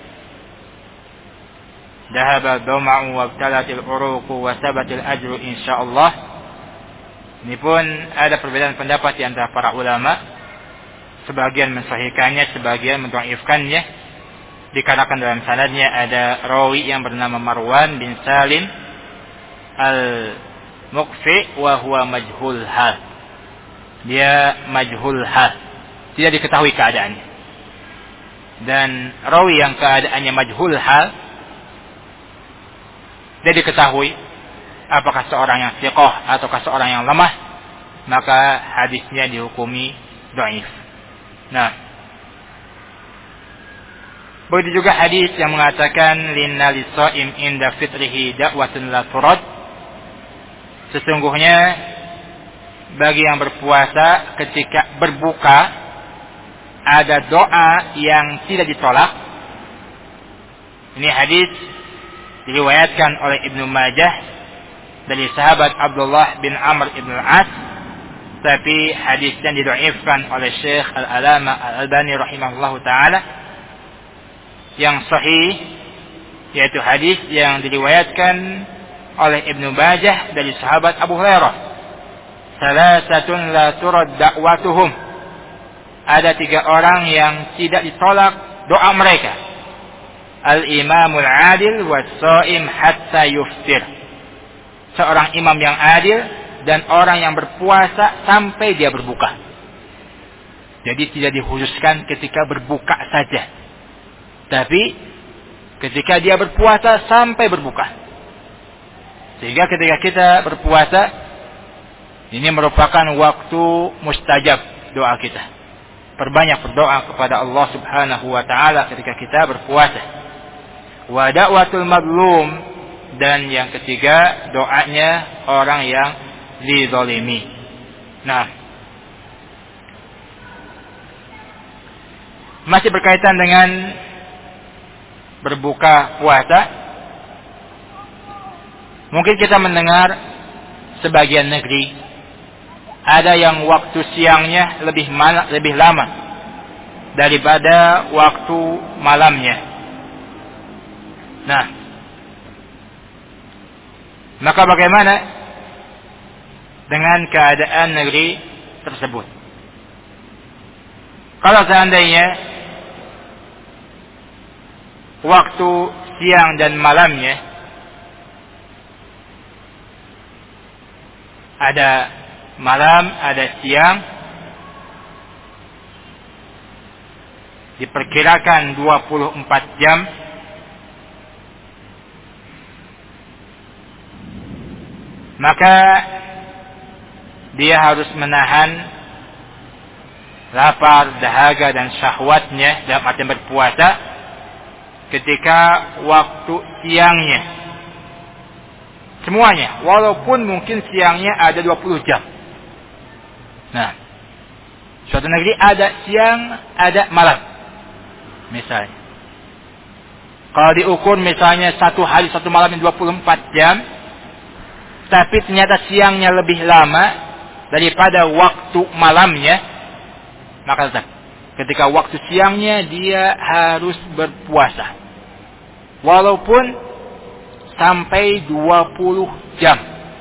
dhahaba dhama'u wa btalatil uruqu wa sabatil ajru insyaallah. Ini pun ada perbedaan pendapat di antara para ulama. Sebagian mensahihkannya, sebagian mendhaifkannya. Dikarenakan dalam sanadnya ada rawi yang bernama Marwan bin Salim al-Muqfi wa huwa majhul hal. Dia majhul hal, tidak diketahui keadaannya. Dan rawi yang keadaannya majhul hal, dia diketahui apakah seorang yang thiqah ataukah seorang yang lemah, maka hadisnya dihukumi dhaif. Nah, begitu juga hadis yang mengatakan linna lis-shaim inda fitrihi da'watun la turad. Sesungguhnya bagi yang berpuasa ketika berbuka ada doa yang tidak ditolak. Ini hadis diriwayatkan oleh Ibnu Majah dari sahabat Abdullah bin Amr ibn al-As, tapi hadisnya didhaifkan oleh Syekh Al-Alama Al-Albani rahimahullahu taala. Yang sahih yaitu hadis yang diriwayatkan oleh Ibnu Majah dari sahabat Abu Hurairah, salasatun la turad da'watuhum. Ada tiga orang yang tidak ditolak doa mereka. Al-imamul adil was-shaim hatta yuftir. Seorang imam yang adil dan orang yang berpuasa sampai dia berbuka. Jadi tidak dikhususkan ketika berbuka saja, tapi ketika dia berpuasa sampai berbuka. Sehingga ketika kita berpuasa, ini merupakan waktu mustajab doa kita. Perbanyak berdoa kepada Allah Subhanahu wa taala ketika kita berpuasa. Wa da'watul madlum, dan yang ketiga doanya orang yang dizalimi. Nah, masih berkaitan dengan berbuka puasa, mungkin kita mendengar sebagian negeri ada yang waktu siangnya lebih mal- lebih lama daripada waktu malamnya. Nah, maka bagaimana dengan keadaan negeri tersebut? Kalau seandainya waktu siang dan malamnya ada malam, ada siang, diperkirakan dua puluh empat jam, maka dia harus menahan lapar, dahaga dan syahwatnya dalam arti berpuasa ketika waktu siangnya. Semuanya, walaupun mungkin siangnya ada dua puluh jam. Nah, suatu negeri ada siang, ada malam. Misalnya, kalau diukur misalnya satu hari satu malam yang dua puluh empat jam, tapi ternyata siangnya lebih lama daripada waktu malamnya, maka tetap ketika waktu siangnya dia harus berpuasa walaupun sampai dua puluh jam.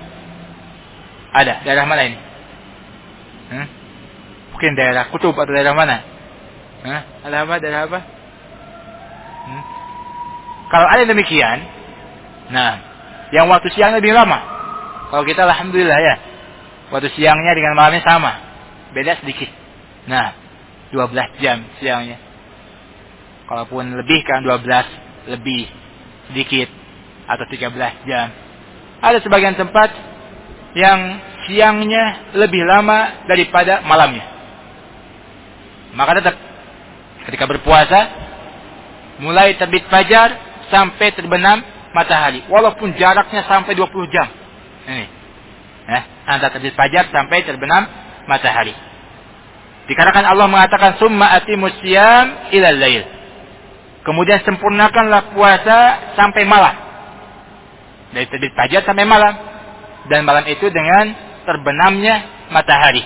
Ada daerah mana ini? Hmm? Mungkin daerah Kutub atau daerah mana? Hah? Ada apa? Daerah apa? Hmm? Kalau ada demikian, nah, yang waktu siang lebih lama. Kalau kita alhamdulillah ya, waktu siangnya dengan malamnya sama, beda sedikit. Nah, dua belas jam siangnya. Kalaupun lebih kan dua belas lebih sedikit atau tiga belas jam. Ada sebagian tempat yang siangnya lebih lama daripada malamnya. Maka tetap ketika berpuasa mulai terbit fajar sampai terbenam matahari, walaupun jaraknya sampai dua puluh jam. Ini. Eh, antara terbit fajar sampai terbenam matahari. Dikarenakan Allah mengatakan summa atimus siyam ilal lail. Kemudian sempurnakanlah puasa sampai malam. Dari terbit fajar sampai malam. Dan malam itu dengan terbenamnya matahari.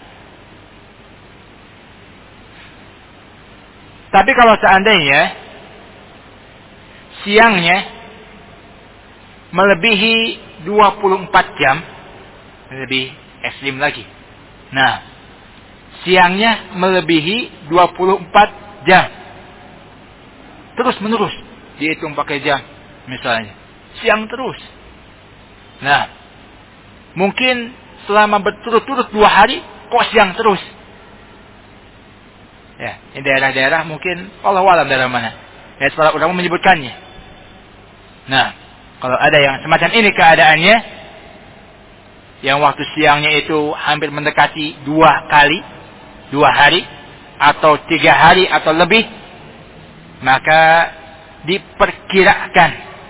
Tapi kalau seandainya siangnya melebihi dua puluh empat jam, lebih ekstrim lagi. Nah, siangnya melebihi dua puluh empat jam. Terus menerus dihitung pakai jam misalnya. Siang terus. Nah, mungkin selama berturut-turut dua hari kok siang terus. Ya, ini daerah-daerah mungkin Allah alam daerah mana. Ya, para ulama menyebutkannya. Nah, kalau ada yang semacam ini keadaannya, yang waktu siangnya itu hampir mendekati dua kali, dua hari, atau tiga hari atau lebih, maka diperkirakan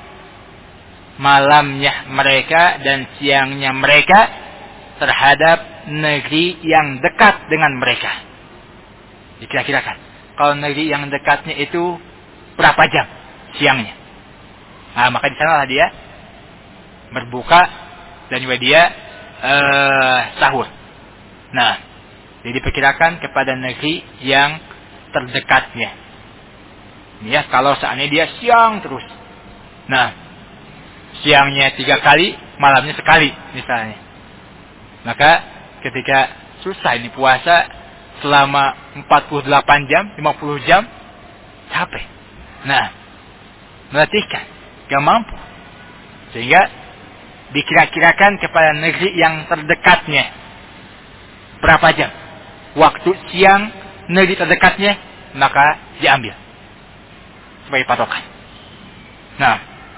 malamnya mereka dan siangnya mereka terhadap negeri yang dekat dengan mereka. Dikira-kirakan. Kalau negeri yang dekatnya itu berapa jam siangnya. Nah, maka di sanalah dia berbuka dan juga dia uh, sahur. Nah, jadi diperkirakan kepada negeri yang terdekatnya. Ya, kalau seandainya dia siang terus. Nah, siangnya tiga kali, malamnya sekali misalnya. Maka ketika selesai ini puasa selama empat puluh delapan jam, lima puluh jam, capek. Nah, melatihkan, gak mampu. Sehingga dikira-kirakan kepada negeri yang terdekatnya berapa jam waktu siang negeri terdekatnya, maka diambil sebagai patokan. Nah,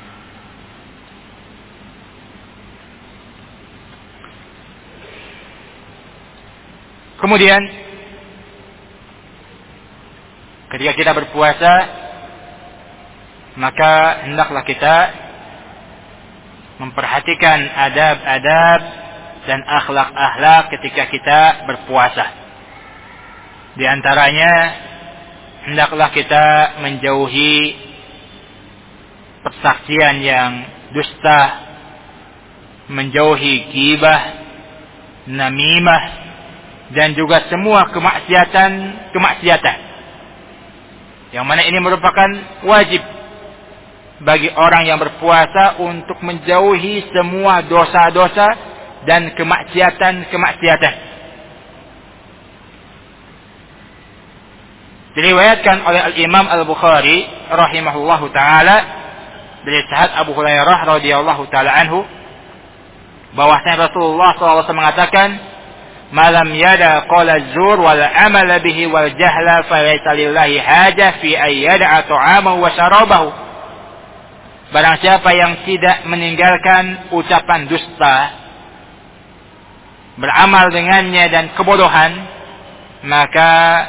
kemudian ketika kita berpuasa, maka hendaklah kita memperhatikan adab-adab dan akhlak-akhlak ketika kita berpuasa. Di antaranya, hendaklah kita menjauhi persaksian yang dusta, menjauhi ghibah, namimah, dan juga semua kemaksiatan-kemaksiatan. Yang mana ini merupakan wajib bagi orang yang berpuasa untuk menjauhi semua dosa-dosa dan kemaksiatan-kemaksiatan. Diriwayatkan oleh Al-Imam Al-Bukhari rahimahullahu taala dari sahabat Abu Hurairah radhiyallahu taala anhu bahwasanya Rasulullah sallallahu alaihi wasallam mengatakan, malam yada qala zur wal amal bihi wal jahla falaysa lillahi hajah fi ayyada ta'amahu wa syarabahu. Barang siapa yang tidak meninggalkan ucapan dusta, beramal dengannya dan kebodohan, maka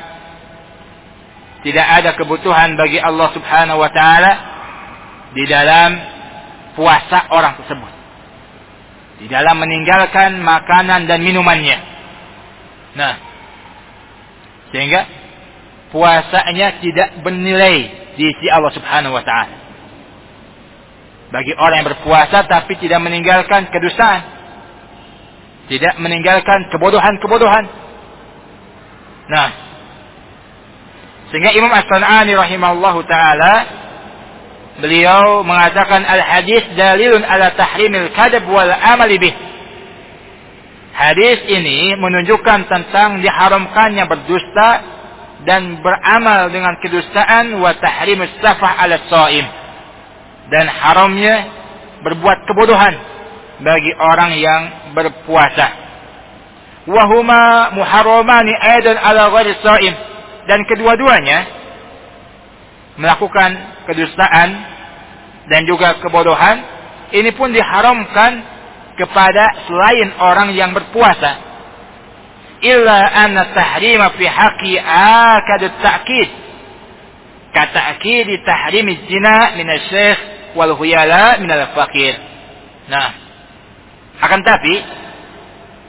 tidak ada kebutuhan bagi Allah Subhanahu wa taala di dalam puasa orang tersebut, di dalam meninggalkan makanan dan minumannya. Nah, sehingga puasanya tidak bernilai di sisi Allah Subhanahu wa taala. Bagi orang yang berpuasa tapi tidak meninggalkan kedustaan, tidak meninggalkan kebodohan-kebodohan. Nah, sehingga Imam As-San'ani rahimahullahu taala beliau mengatakan al-hadis dalilun ala tahrimil kadzab wal amali bih. Hadis ini menunjukkan tentang diharamkannya berdusta dan beramal dengan kedustaan, wa tahrimus safah 'ala shaim, dan haramnya berbuat kebodohan bagi orang yang berpuasa. Wa huma muharramani aidan 'ala ghairi shaim, dan kedua-duanya melakukan kedustaan dan juga kebodohan ini pun diharamkan kepada selain orang yang berpuasa. Illa anna tahrima fi haqqi akadu ta'kid kata'kid tahrim zina min asy-syekh wal huyala min al-faqir. Nah, akan tapi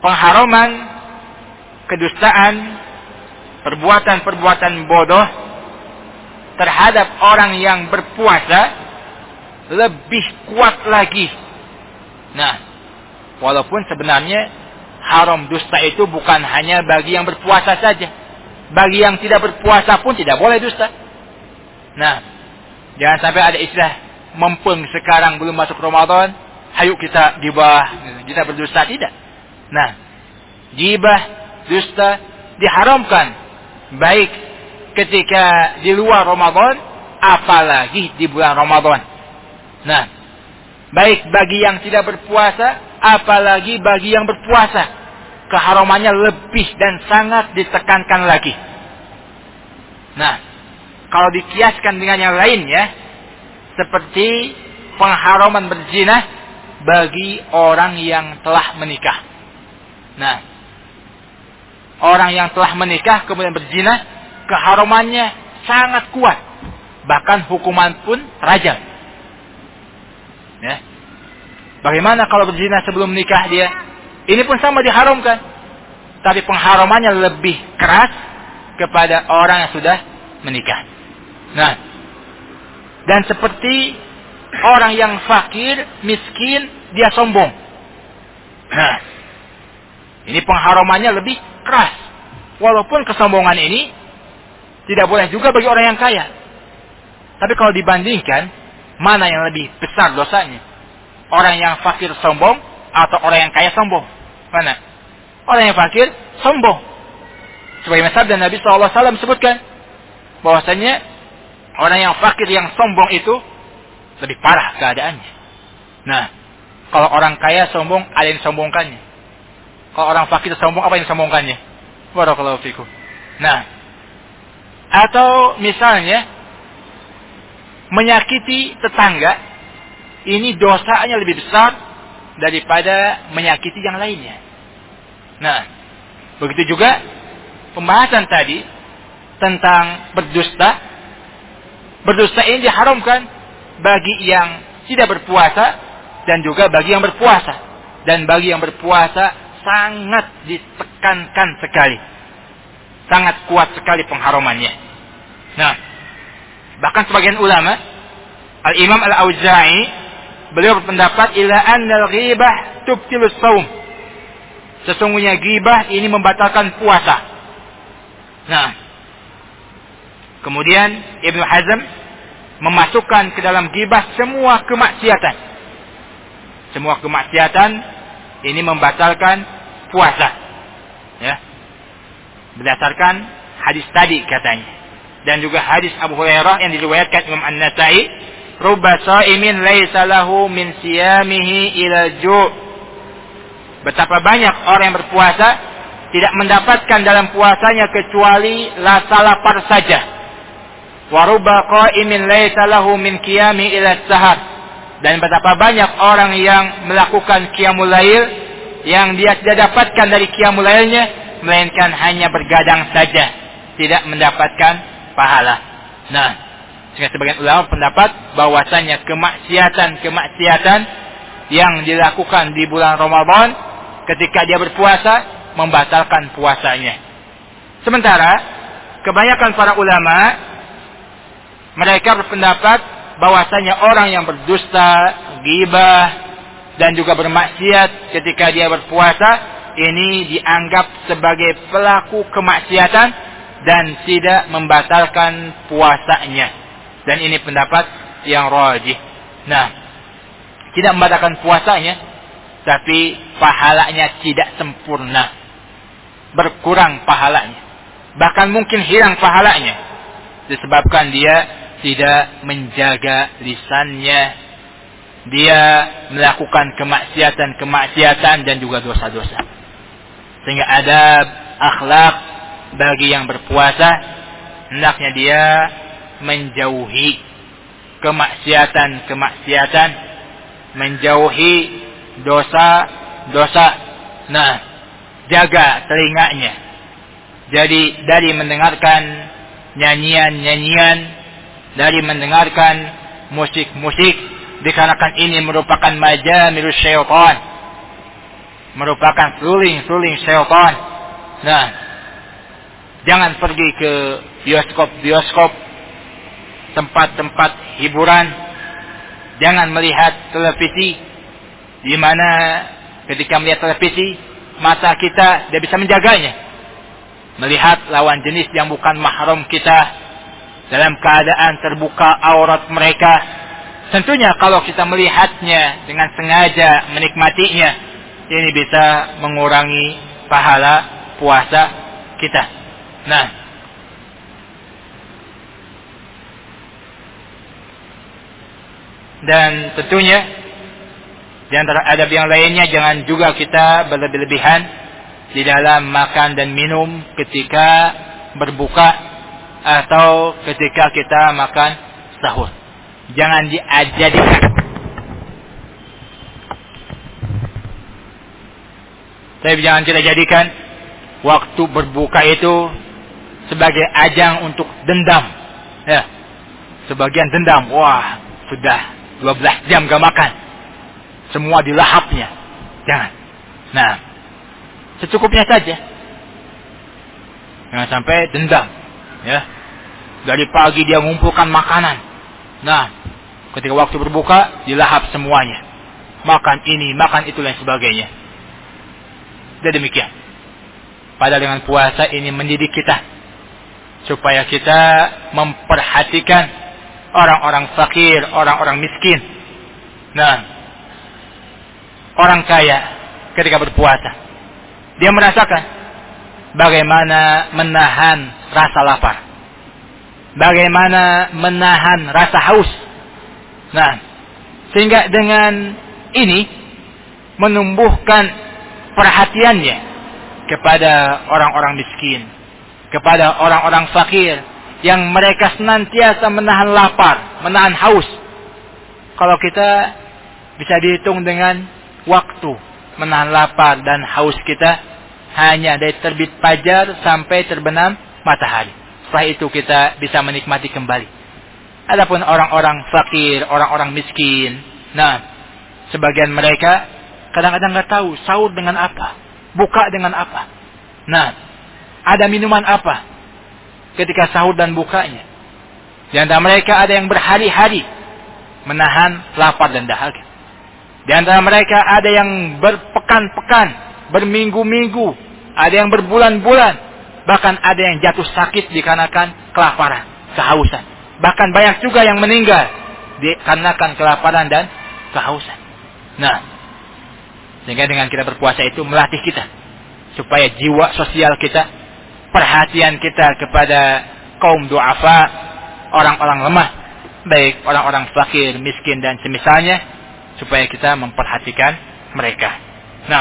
pengharaman kedustaan, perbuatan-perbuatan bodoh terhadap orang yang berpuasa lebih kuat lagi. Nah, walaupun sebenarnya haram dusta itu bukan hanya bagi yang berpuasa saja. Bagi yang tidak berpuasa pun tidak boleh dusta. Nah, jangan sampai ada istilah mempeng sekarang belum masuk Ramadan, hayu kita gibah, kita berdusta, tidak. Nah, gibah, dusta diharamkan baik ketika di luar Ramadan apalagi di bulan Ramadan. Nah, baik bagi yang tidak berpuasa apalagi bagi yang berpuasa, keharamannya lebih dan sangat ditekankan lagi. Nah, kalau dikiaskan dengan yang lainnya, seperti pengharaman berzina bagi orang yang telah menikah. Nah, orang yang telah menikah kemudian berzina, keharamannya sangat kuat. Bahkan hukuman pun rajam. Ya. Bagaimana kalau berzina sebelum menikah dia? Ini pun sama diharamkan. Tapi pengharamannya lebih keras kepada orang yang sudah menikah. Nah, dan seperti orang yang fakir, miskin, dia sombong. Nah, ini pengharamannya lebih keras. Walaupun kesombongan ini tidak boleh juga bagi orang yang kaya. Tapi kalau dibandingkan, mana yang lebih besar dosanya? Orang yang fakir sombong atau orang yang kaya sombong? Mana? Orang yang fakir sombong. Sebagaimana sabda Nabi shallallahu alaihi wasallam sebutkan bahwasanya orang yang fakir yang sombong itu lebih parah keadaannya. Nah, kalau orang kaya sombong, ada yang sombongkannya. Kalau orang fakir sombong, apa yang sombongkannya? Barakallahu fikum. Nah, atau misalnya menyakiti tetangga, ini dosanya lebih besar daripada menyakiti yang lainnya. Nah, begitu juga pembahasan tadi tentang berdusta. Berdusta ini diharamkan bagi yang tidak berpuasa dan juga bagi yang berpuasa. Dan bagi yang berpuasa sangat ditekankan sekali. Sangat kuat sekali pengharamannya. Nah, bahkan sebagian ulama, Al-Imam Al-Auza'i, beliau berpendapat ila annal ghibah tubtilus shaum. Sesungguhnya ghibah ini membatalkan puasa. Nah, kemudian Ibnu Hazm memasukkan ke dalam ghibah semua kemaksiatan. Semua kemaksiatan ini membatalkan puasa. Ya. Berdasarkan hadis tadi katanya. Dan juga hadis Abu Hurairah yang diriwayatkan Imam An-Nasa'i, rubba sha'imin laisa lahu min siyamihi ila ju'. Betapa banyak orang yang berpuasa tidak mendapatkan dalam puasanya kecuali rasa lapar saja. Wa rubba qa'imin laisa lahu min qiyami ila sahar. Dan betapa banyak orang yang melakukan qiyamul lail yang dia tidak dapatkan dari qiyamul lailnya melainkan hanya bergadang saja, tidak mendapatkan pahala. Nah, sehingga sebagian ulama pendapat bahwasanya kemaksiatan-kemaksiatan yang dilakukan di bulan Ramadan ketika dia berpuasa membatalkan puasanya. Sementara kebanyakan para ulama mereka berpendapat bahwasanya orang yang berdusta, ghibah dan juga bermaksiat ketika dia berpuasa ini dianggap sebagai pelaku kemaksiatan dan tidak membatalkan puasanya. Dan ini pendapat yang rajih. Nah, tidak membatalkan puasanya, tapi pahalanya tidak sempurna. Berkurang pahalanya. Bahkan mungkin hilang pahalanya. Disebabkan dia tidak menjaga lisannya. Dia melakukan kemaksiatan-kemaksiatan dan juga dosa-dosa. Sehingga adab, akhlak bagi yang berpuasa, hendaknya dia menjauhi kemaksiatan-kemaksiatan, menjauhi dosa-dosa. Nah, jaga telinganya. Jadi dari mendengarkan nyanyian-nyanyian, dari mendengarkan musik-musik, dikarenakan ini merupakan majamilus syaitan. merupakan suling-suling syaitan. Nah, jangan pergi ke bioskop-bioskop, tempat-tempat hiburan. Jangan melihat televisi, di mana ketika melihat televisi, mata kita tidak bisa menjaganya. Melihat lawan jenis yang bukan mahram kita, dalam keadaan terbuka aurat mereka. Tentunya kalau kita melihatnya dengan sengaja, menikmatinya, ini bisa mengurangi pahala puasa kita. Nah, dan tentunya di antara adab yang lainnya, jangan juga kita berlebih-lebihan di dalam makan dan minum ketika berbuka atau ketika kita makan sahur. Jangan dijadikan Tapi jangan kita jadikan waktu berbuka itu sebagai ajang untuk dendam. Ya. Sebagian dendam, wah, sudah dua belas jam gak makan. Semua dilahapnya. Jangan. Nah, secukupnya saja. Jangan sampai dendam. Ya. Dari pagi dia mengumpulkan makanan. Nah, ketika waktu berbuka, dilahap semuanya. Makan ini, makan itu, dan sebagainya. Dan demikian. Padahal dengan puasa ini mendidik kita. Supaya kita memperhatikan orang-orang fakir, orang-orang miskin. Nah, orang kaya ketika berpuasa, dia merasakan bagaimana menahan rasa lapar, bagaimana menahan rasa haus. Nah, sehingga dengan ini menumbuhkan perhatiannya kepada orang-orang miskin, kepada orang-orang fakir yang mereka senantiasa menahan lapar, menahan haus. Kalau kita bisa dihitung dengan waktu menahan lapar dan haus kita hanya dari terbit fajar sampai terbenam matahari. Setelah itu kita bisa menikmati kembali. Adapun orang-orang fakir, orang-orang miskin, nah, sebagian mereka kadang-kadang nggak tahu sahur dengan apa, buka dengan apa. Nah, ada minuman apa ketika sahur dan bukanya. Di antara mereka ada yang berhari-hari menahan lapar dan dahaga. Di antara mereka ada yang berpekan-pekan, berminggu-minggu, ada yang berbulan-bulan, bahkan ada yang jatuh sakit dikarenakan kelaparan, kehausan. Bahkan banyak juga yang meninggal dikarenakan kelaparan dan kehausan. Nah, sehingga dengan kita berpuasa itu melatih kita supaya jiwa sosial kita, perhatian kita kepada kaum du'afa, orang-orang lemah, baik orang-orang fakir, miskin, dan semisalnya, supaya kita memperhatikan mereka. Nah,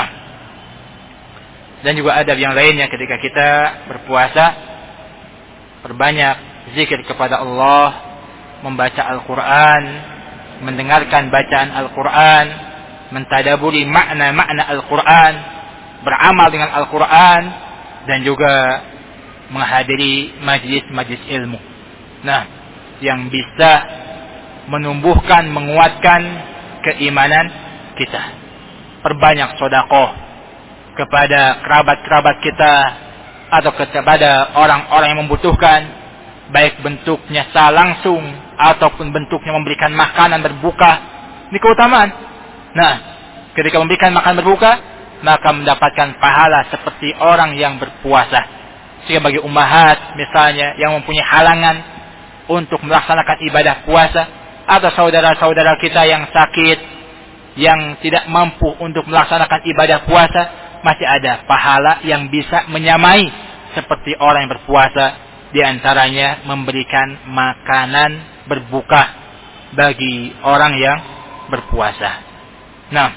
dan juga adab yang lainnya ketika kita berpuasa, perbanyak zikir kepada Allah, membaca Al-Quran, mendengarkan bacaan Al-Quran, mentadaburi makna-makna Al-Quran, beramal dengan Al-Quran, dan juga menghadiri majlis-majlis ilmu. Nah, yang bisa menumbuhkan, menguatkan keimanan kita. Perbanyak sedekah kepada kerabat-kerabat kita atau kepada orang-orang yang membutuhkan, baik bentuknya secara langsung ataupun bentuknya memberikan makanan berbuka. Ini keutamaan. Nah, ketika memberikan makan berbuka, maka mendapatkan pahala seperti orang yang berpuasa. Sehingga bagi ummahat misalnya yang mempunyai halangan untuk melaksanakan ibadah puasa, atau saudara-saudara kita yang sakit, yang tidak mampu untuk melaksanakan ibadah puasa, masih ada pahala yang bisa menyamai seperti orang yang berpuasa. Di antaranya memberikan makanan berbuka bagi orang yang berpuasa. Nah,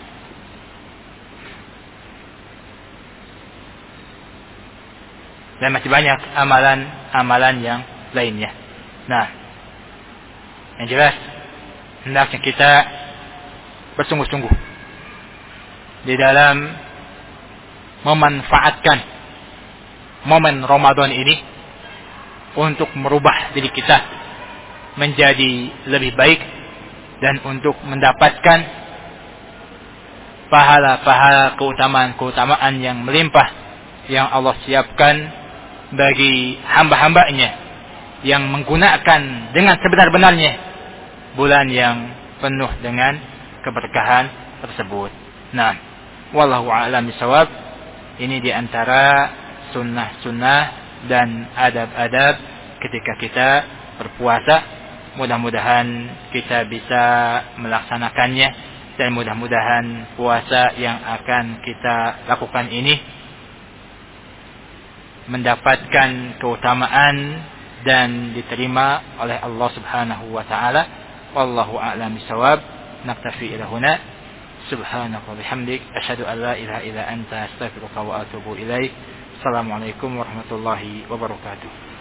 dan masih banyak amalan-amalan yang lainnya. Nah, yang jelas hendaknya kita bersungguh-sungguh di dalam memanfaatkan momen Ramadan ini untuk merubah diri kita menjadi lebih baik dan untuk mendapatkan pahala-pahala, keutamaan-keutamaan yang melimpah yang Allah siapkan bagi hamba-hambanya yang menggunakan dengan sebenar-benarnya bulan yang penuh dengan keberkahan tersebut. Nah, wallahu a'lam bishawab. Ini diantara sunnah-sunnah dan adab-adab ketika kita berpuasa. Mudah-mudahan kita bisa melaksanakannya, dan mudah-mudahan puasa yang akan kita lakukan ini mendapatkan keutamaan dan diterima oleh Allah Subhanahu wa taala. Wallahu a'lam bishawab. Naktafi ila huna. Subhanaka wa bihamdik asyhadu an la ilaha illa anta astaghfiruka wa atubu ilaik. Assalamualaikum warahmatullahi wabarakatuh.